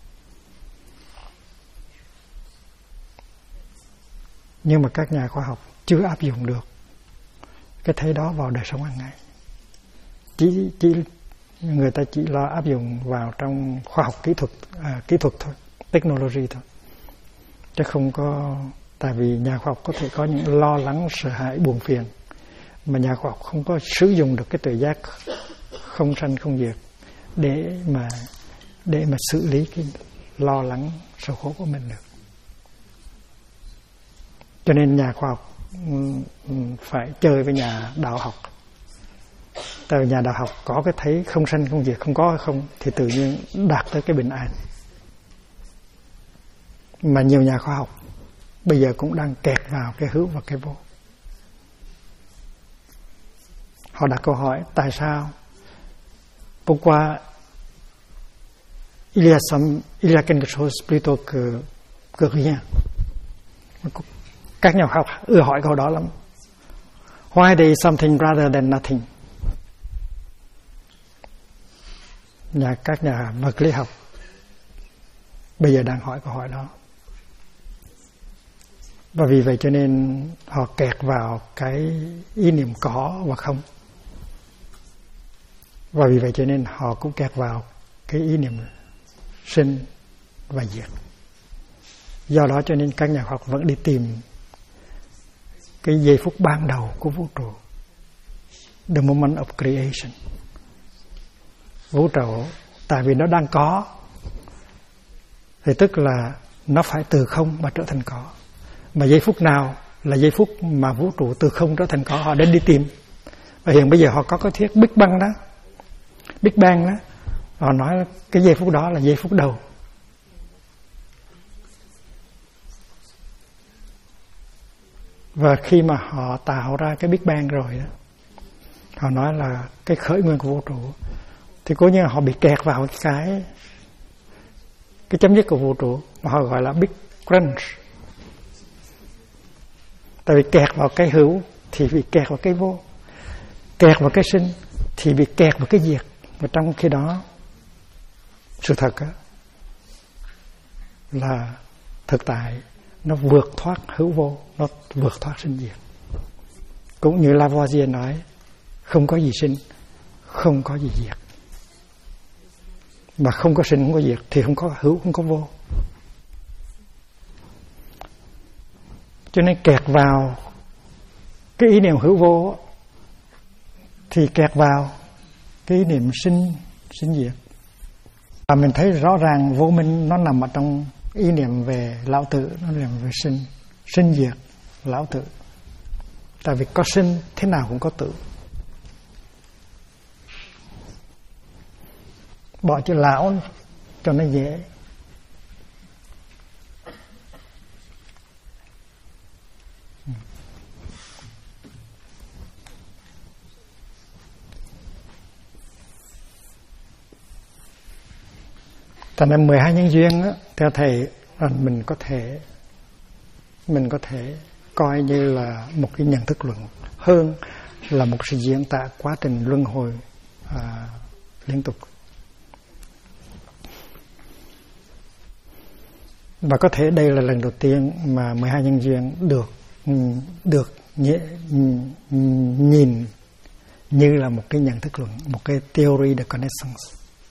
Nhưng mà các nhà khoa học chưa áp dụng được cái thế đó vào đời sống hàng ngày. Chỉ người ta chỉ lo áp dụng vào trong khoa học kỹ thuật thôi, technology thôi, chứ không có. Tại vì nhà khoa học có thể có những lo lắng, sợ hãi, buồn phiền, mà nhà khoa học không có sử dụng được cái tự giác không sanh không diệt để mà xử lý cái lo lắng sầu khổ của mình được. Cho nên nhà khoa học phải chơi với nhà đạo học. Tại vì nhà đạo học có cái thấy không sanh không diệt, không có hay không thì tự nhiên đạt tới cái bình an. Mà nhiều nhà khoa học bây giờ cũng đang kẹt vào cái hữu và cái vô. Họ đặt câu hỏi tại sao pourquoi il y a quelque chose plutôt que rien. Các nhà khoa học ưa hỏi câu đó lắm. Why there is something rather than nothing? Các nhà vật lý học bây giờ đang hỏi câu hỏi đó. Và vì vậy cho nên họ kẹt vào cái ý niệm có và không. Và vì vậy cho nên họ cũng kẹt vào cái ý niệm sinh và diệt. Do đó cho nên các nhà khoa học vẫn đi tìm cái giây phút ban đầu của vũ trụ, the moment of creation. Vũ trụ tại vì nó đang có thì tức là nó phải từ không mà trở thành có. Mà giây phút nào là giây phút mà vũ trụ từ không trở thành có, họ đến đi tìm. Và hiện bây giờ họ có cái thuyết Big Bang đó. Big Bang đó, họ nói cái giây phút đó là giây phút đầu. Và khi mà họ tạo ra cái Big Bang rồi đó, họ nói là cái khởi nguyên của vũ trụ, thì cố nhiên họ bị kẹt vào cái chấm dứt của vũ trụ mà họ gọi là Big Crunch. Tại vì kẹt vào cái hữu thì bị kẹt vào cái vô, kẹt vào cái sinh thì bị kẹt vào cái diệt. Và trong khi đó sự thật là thực tại nó vượt thoát hữu vô, nó vượt thoát sinh diệt. Cũng như Lavoisier nói, không có gì sinh, không có gì diệt. Mà không có sinh, không có diệt thì không có hữu, không có vô. Cho nên kẹt vào cái ý niệm hữu vô thì kẹt vào cái ý niệm sinh diệt. Và mình thấy rõ ràng vô minh nó nằm ở trong ý niệm về lão tử, nó nằm về sinh diệt lão tử. Tại vì có sinh thế nào cũng có tử. Bỏ chữ lão cho nó dễ. Cho nên 12 nhân duyên á, theo thầy mình có thể coi như là một cái nhận thức luận hơn là một sự diễn tả quá trình luân hồi liên tục. Và có thể đây là lần đầu tiên mà 12 nhân duyên được nhìn như là một cái nhận thức luận, một cái theory de connaissance.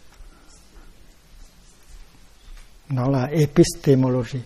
Nó là epistemology.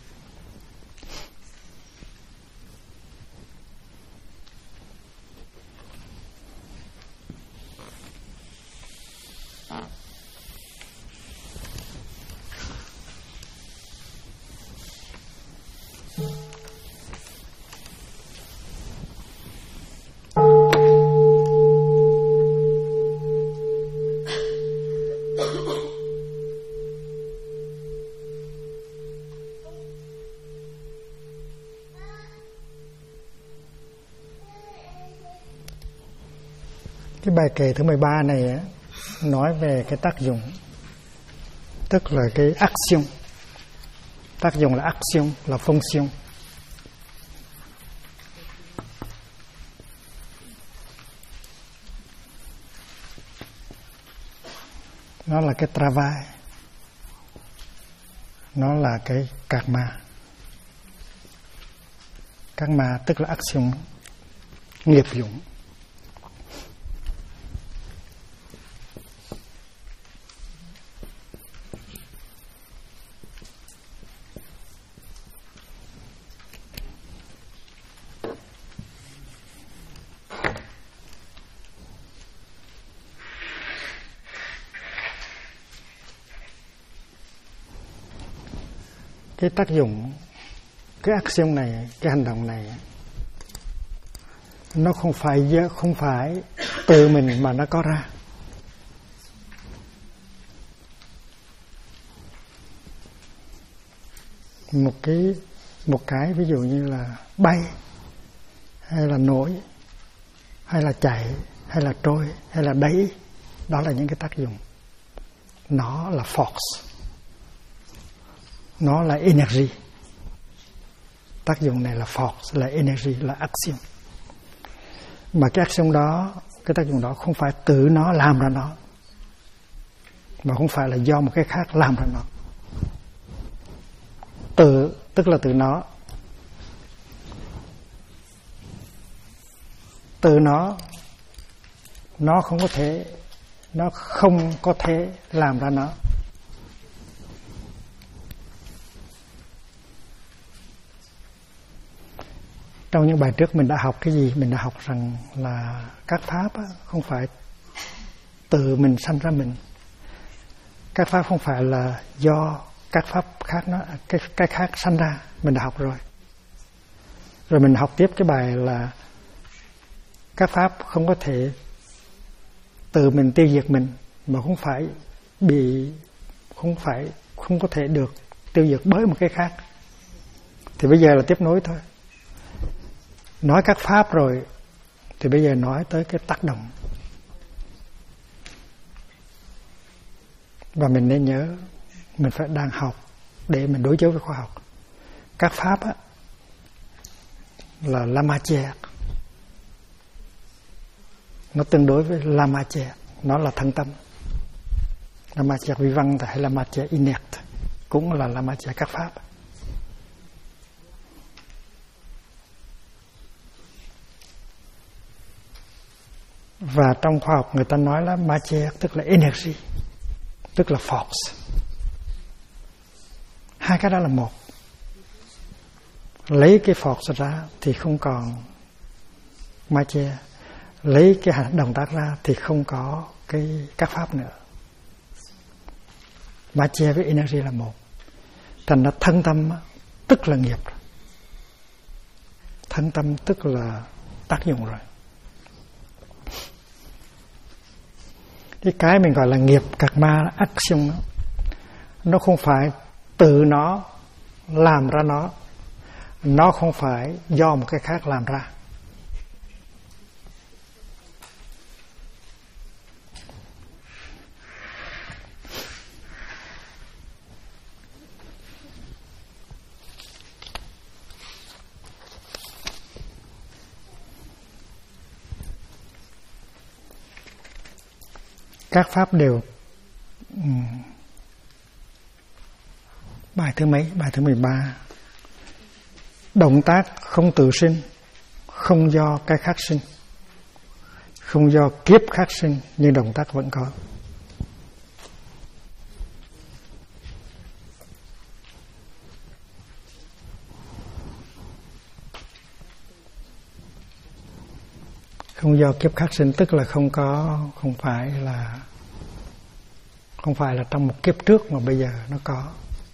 Cái bài kệ thứ 13 này nói về cái tác dụng, tức là cái action. Tác dụng là action, là fonction. Nó là cái travail, nó là cái karma. Karma tức là action, nghiệp dụng. Cái tác dụng, cái action này, cái hành động này nó không phải từ mình mà nó có ra. Một cái ví dụ như là bay, hay là nổi, hay là chạy, hay là trôi, hay là đẩy, đó là những cái tác dụng. Nó là force, nó là energy. Tác dụng này là force, là energy, là action. Mà cái action đó, cái tác dụng đó không phải tự nó làm ra nó, mà không phải là do một cái khác làm ra nó. Tức là từ nó không có thể làm ra nó. Trong những bài trước mình đã học cái gì? Mình đã học rằng là các pháp á, không phải từ mình sanh ra mình. Các pháp không phải là do các pháp khác cái khác sanh ra. Mình đã học rồi. Rồi mình học tiếp cái bài là các pháp không có thể từ mình tiêu diệt mình, mà không có thể được tiêu diệt bởi một cái khác. Thì bây giờ là tiếp nối thôi. Nói các pháp rồi thì bây giờ nói tới cái tác động. Và mình nên nhớ, mình phải đang học để mình đối chiếu với khoa học. Các pháp á, là la matière, nó tương đối với la matière, nó là thân tâm. La matière vivante hay la matière inerte cũng là la matière các pháp. Và trong khoa học người ta nói là matière tức là energy, tức là force. Hai cái đó là một. Lấy cái force ra thì không còn matière, lấy cái động tác ra thì không có cái các pháp nữa. Matière với energy là một. Thành ra thân tâm tức là nghiệp. Thân tâm tức là tác dụng rồi. Cái mình gọi là nghiệp, karma, action đó, nó không phải tự nó làm ra nó không phải do một cái khác làm ra. Các pháp đều bài thứ mấy? Bài thứ 13. Động tác không tự sinh, không do cái khác sinh, không do kiếp khác sinh, nhưng động tác vẫn có. Không do kiếp khác sinh tức là không phải là trong một kiếp trước mà bây giờ nó có.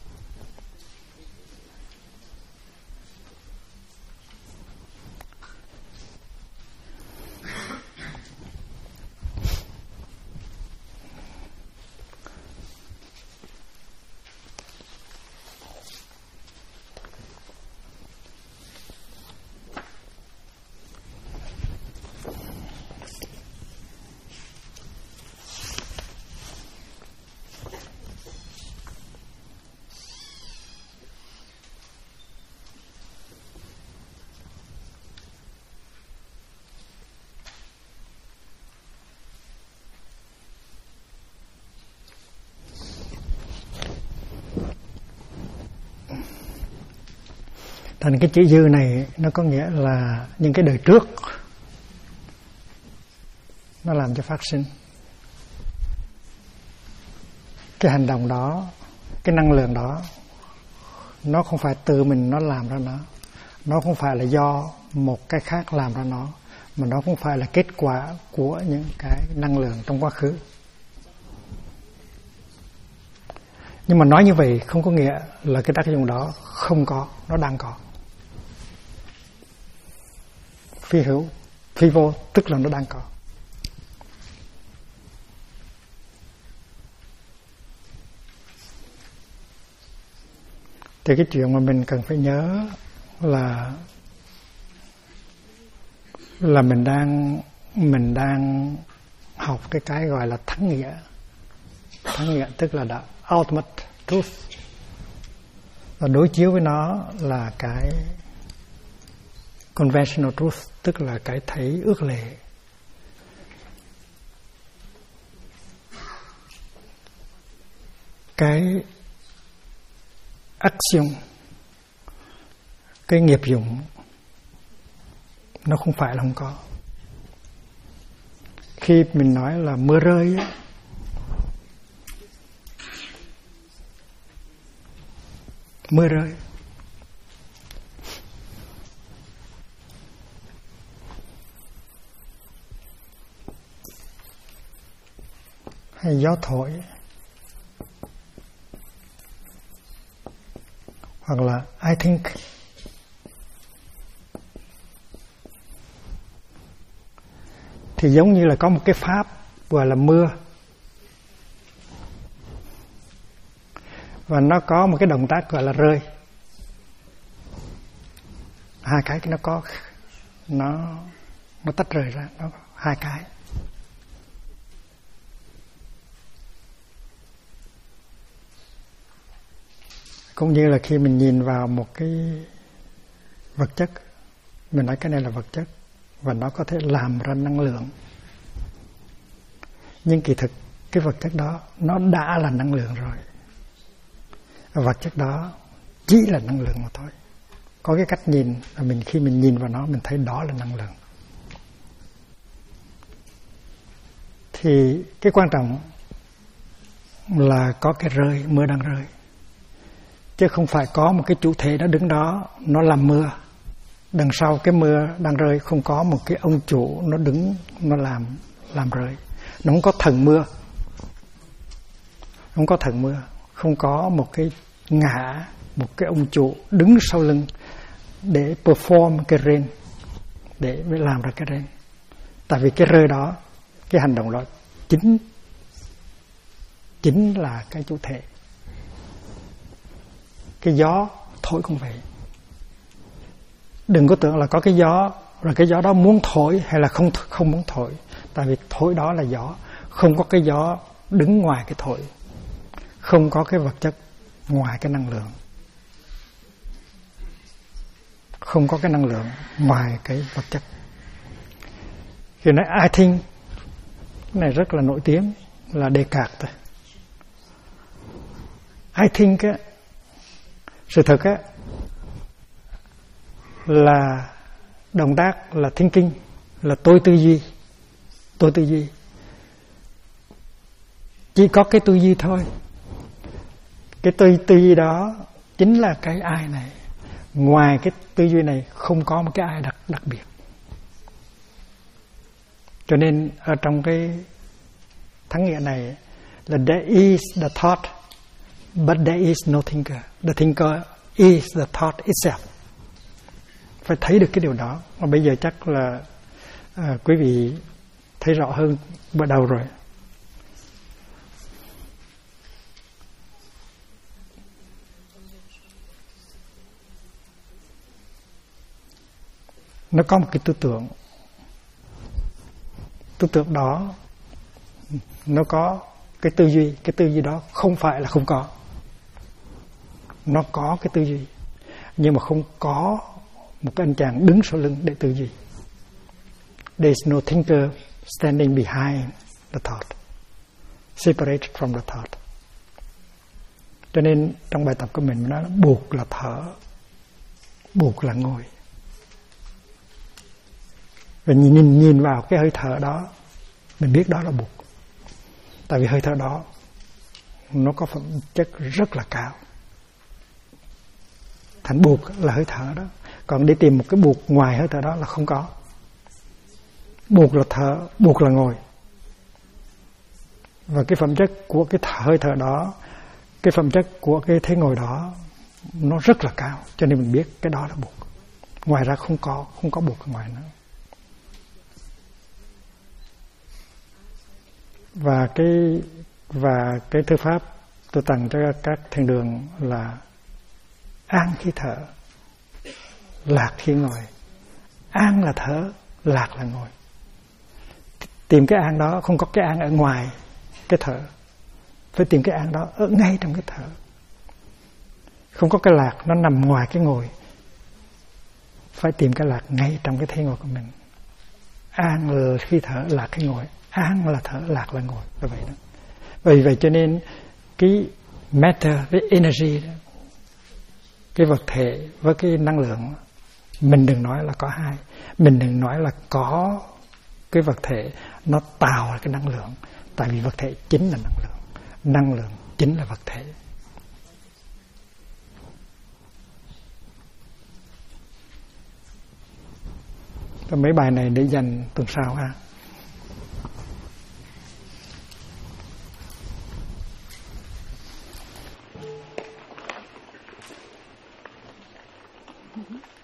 Thành cái chữ dư này nó có nghĩa là những cái đời trước nó làm cho phát sinh. Cái hành động đó, cái năng lượng đó, nó không phải từ mình nó làm ra nó không phải là do một cái khác làm ra nó, mà nó không phải là kết quả của những cái năng lượng trong quá khứ. Nhưng mà nói như vậy không có nghĩa là cái tác dụng đó không có, nó đang có. Phi hữu, phi vô tức là nó đang có. Thì cái chuyện mà mình cần phải nhớ là mình đang học cái gọi là thắng nghĩa. Thắng nghĩa tức là the ultimate truth. Và đối chiếu với nó là cái conventional truth, tức là cái thấy ước lệ. Cái action, cái nghiệp dụng nó không phải là không có. Khi mình nói là mưa rơi á, mưa rơi, hay gió thổi, hoặc là I think, thì giống như là có một cái pháp gọi là mưa, và nó có một cái động tác gọi là rơi. Hai cái nó có, nó tách rời ra, nó có hai cái. Cũng như là khi mình nhìn vào một cái vật chất, mình nói cái này là vật chất và nó có thể làm ra năng lượng, nhưng kỳ thực cái vật chất đó nó đã là năng lượng rồi. Vật chất đó chỉ là năng lượng mà thôi. Có cái cách nhìn là khi mình nhìn vào nó, mình thấy đó là năng lượng. Thì cái quan trọng là có cái rơi, mưa đang rơi, chứ không phải có một cái chủ thể đó đứng đó nó làm mưa. Đằng sau cái mưa đang rơi không có một cái ông chủ nó đứng nó làm rơi. Nó không có thần mưa, không có thần mưa, không có một cái ngã, một cái ông chủ đứng sau lưng để perform cái rain, để làm ra cái rain. Tại vì cái rơi đó, cái hành động đó chính là cái chủ thể. Cái gió thổi cũng vậy. Đừng có tưởng là có cái gió, rồi cái gió đó muốn thổi hay là không muốn thổi. Tại vì thổi đó là gió. Không có cái gió đứng ngoài cái thổi. Không có cái vật chất ngoài cái năng lượng. Không có cái năng lượng ngoài cái vật chất. Khi nói I think, cái này rất là nổi tiếng, là Descartes thôi. I think á, sự thật á, là động tác là thinking, là tôi tư duy. Tôi tư duy. Chỉ có cái tư duy thôi. Cái tư duy đó chính là cái ai này. Ngoài cái tư duy này không có một cái ai đặc biệt. Cho nên ở trong cái thắng nghĩa này là there is the thought, but there is no thinker. The thinker is the thought itself. Phải thấy được cái điều đó. Và bây giờ chắc là quý vị thấy rõ hơn bắt đầu rồi. Nó có một cái tư tưởng. Tư tưởng đó nó có cái tư duy. Cái tư duy đó không phải là không có. Nó có cái tư duy, nhưng mà không có một cái anh chàng đứng sau lưng để tư duy. There is no thinker standing behind the thought, separated from the thought. Cho nên trong bài tập của mình nói buộc là thở, buộc là ngồi. Và nhìn vào cái hơi thở đó, mình biết đó là buộc. Tại vì hơi thở đó nó có phẩm chất rất là cao. Thành buộc là hơi thở đó. Còn đi tìm một cái buộc ngoài hơi thở đó là không có. Buộc là thở, buộc là ngồi. Và cái phẩm chất của cái hơi thở đó, cái phẩm chất của cái thế ngồi đó nó rất là cao. Cho nên mình biết cái đó là buộc. Ngoài ra không có buộc ở ngoài nữa. Và cái thư pháp tôi tặng cho các thiền đường là an khi thở, lạc khi ngồi. An là thở, lạc là ngồi. Tìm cái an đó, không có cái an ở ngoài cái thở, phải tìm cái an đó ở ngay trong cái thở. Không có cái lạc nó nằm ngoài cái ngồi, phải tìm cái lạc ngay trong cái thế ngồi của mình. An là khi thở, lạc khi ngồi. An là thở, lạc là ngồi, là vậy đó. Vì vậy cho nên cái matter với energy đó, cái vật thể với cái năng lượng, mình đừng nói là có hai, mình đừng nói là có cái vật thể nó tạo ra cái năng lượng, tại vì vật thể chính là năng lượng chính là vật thể. Mấy bài này để dành tuần sau ha. Mm-hmm.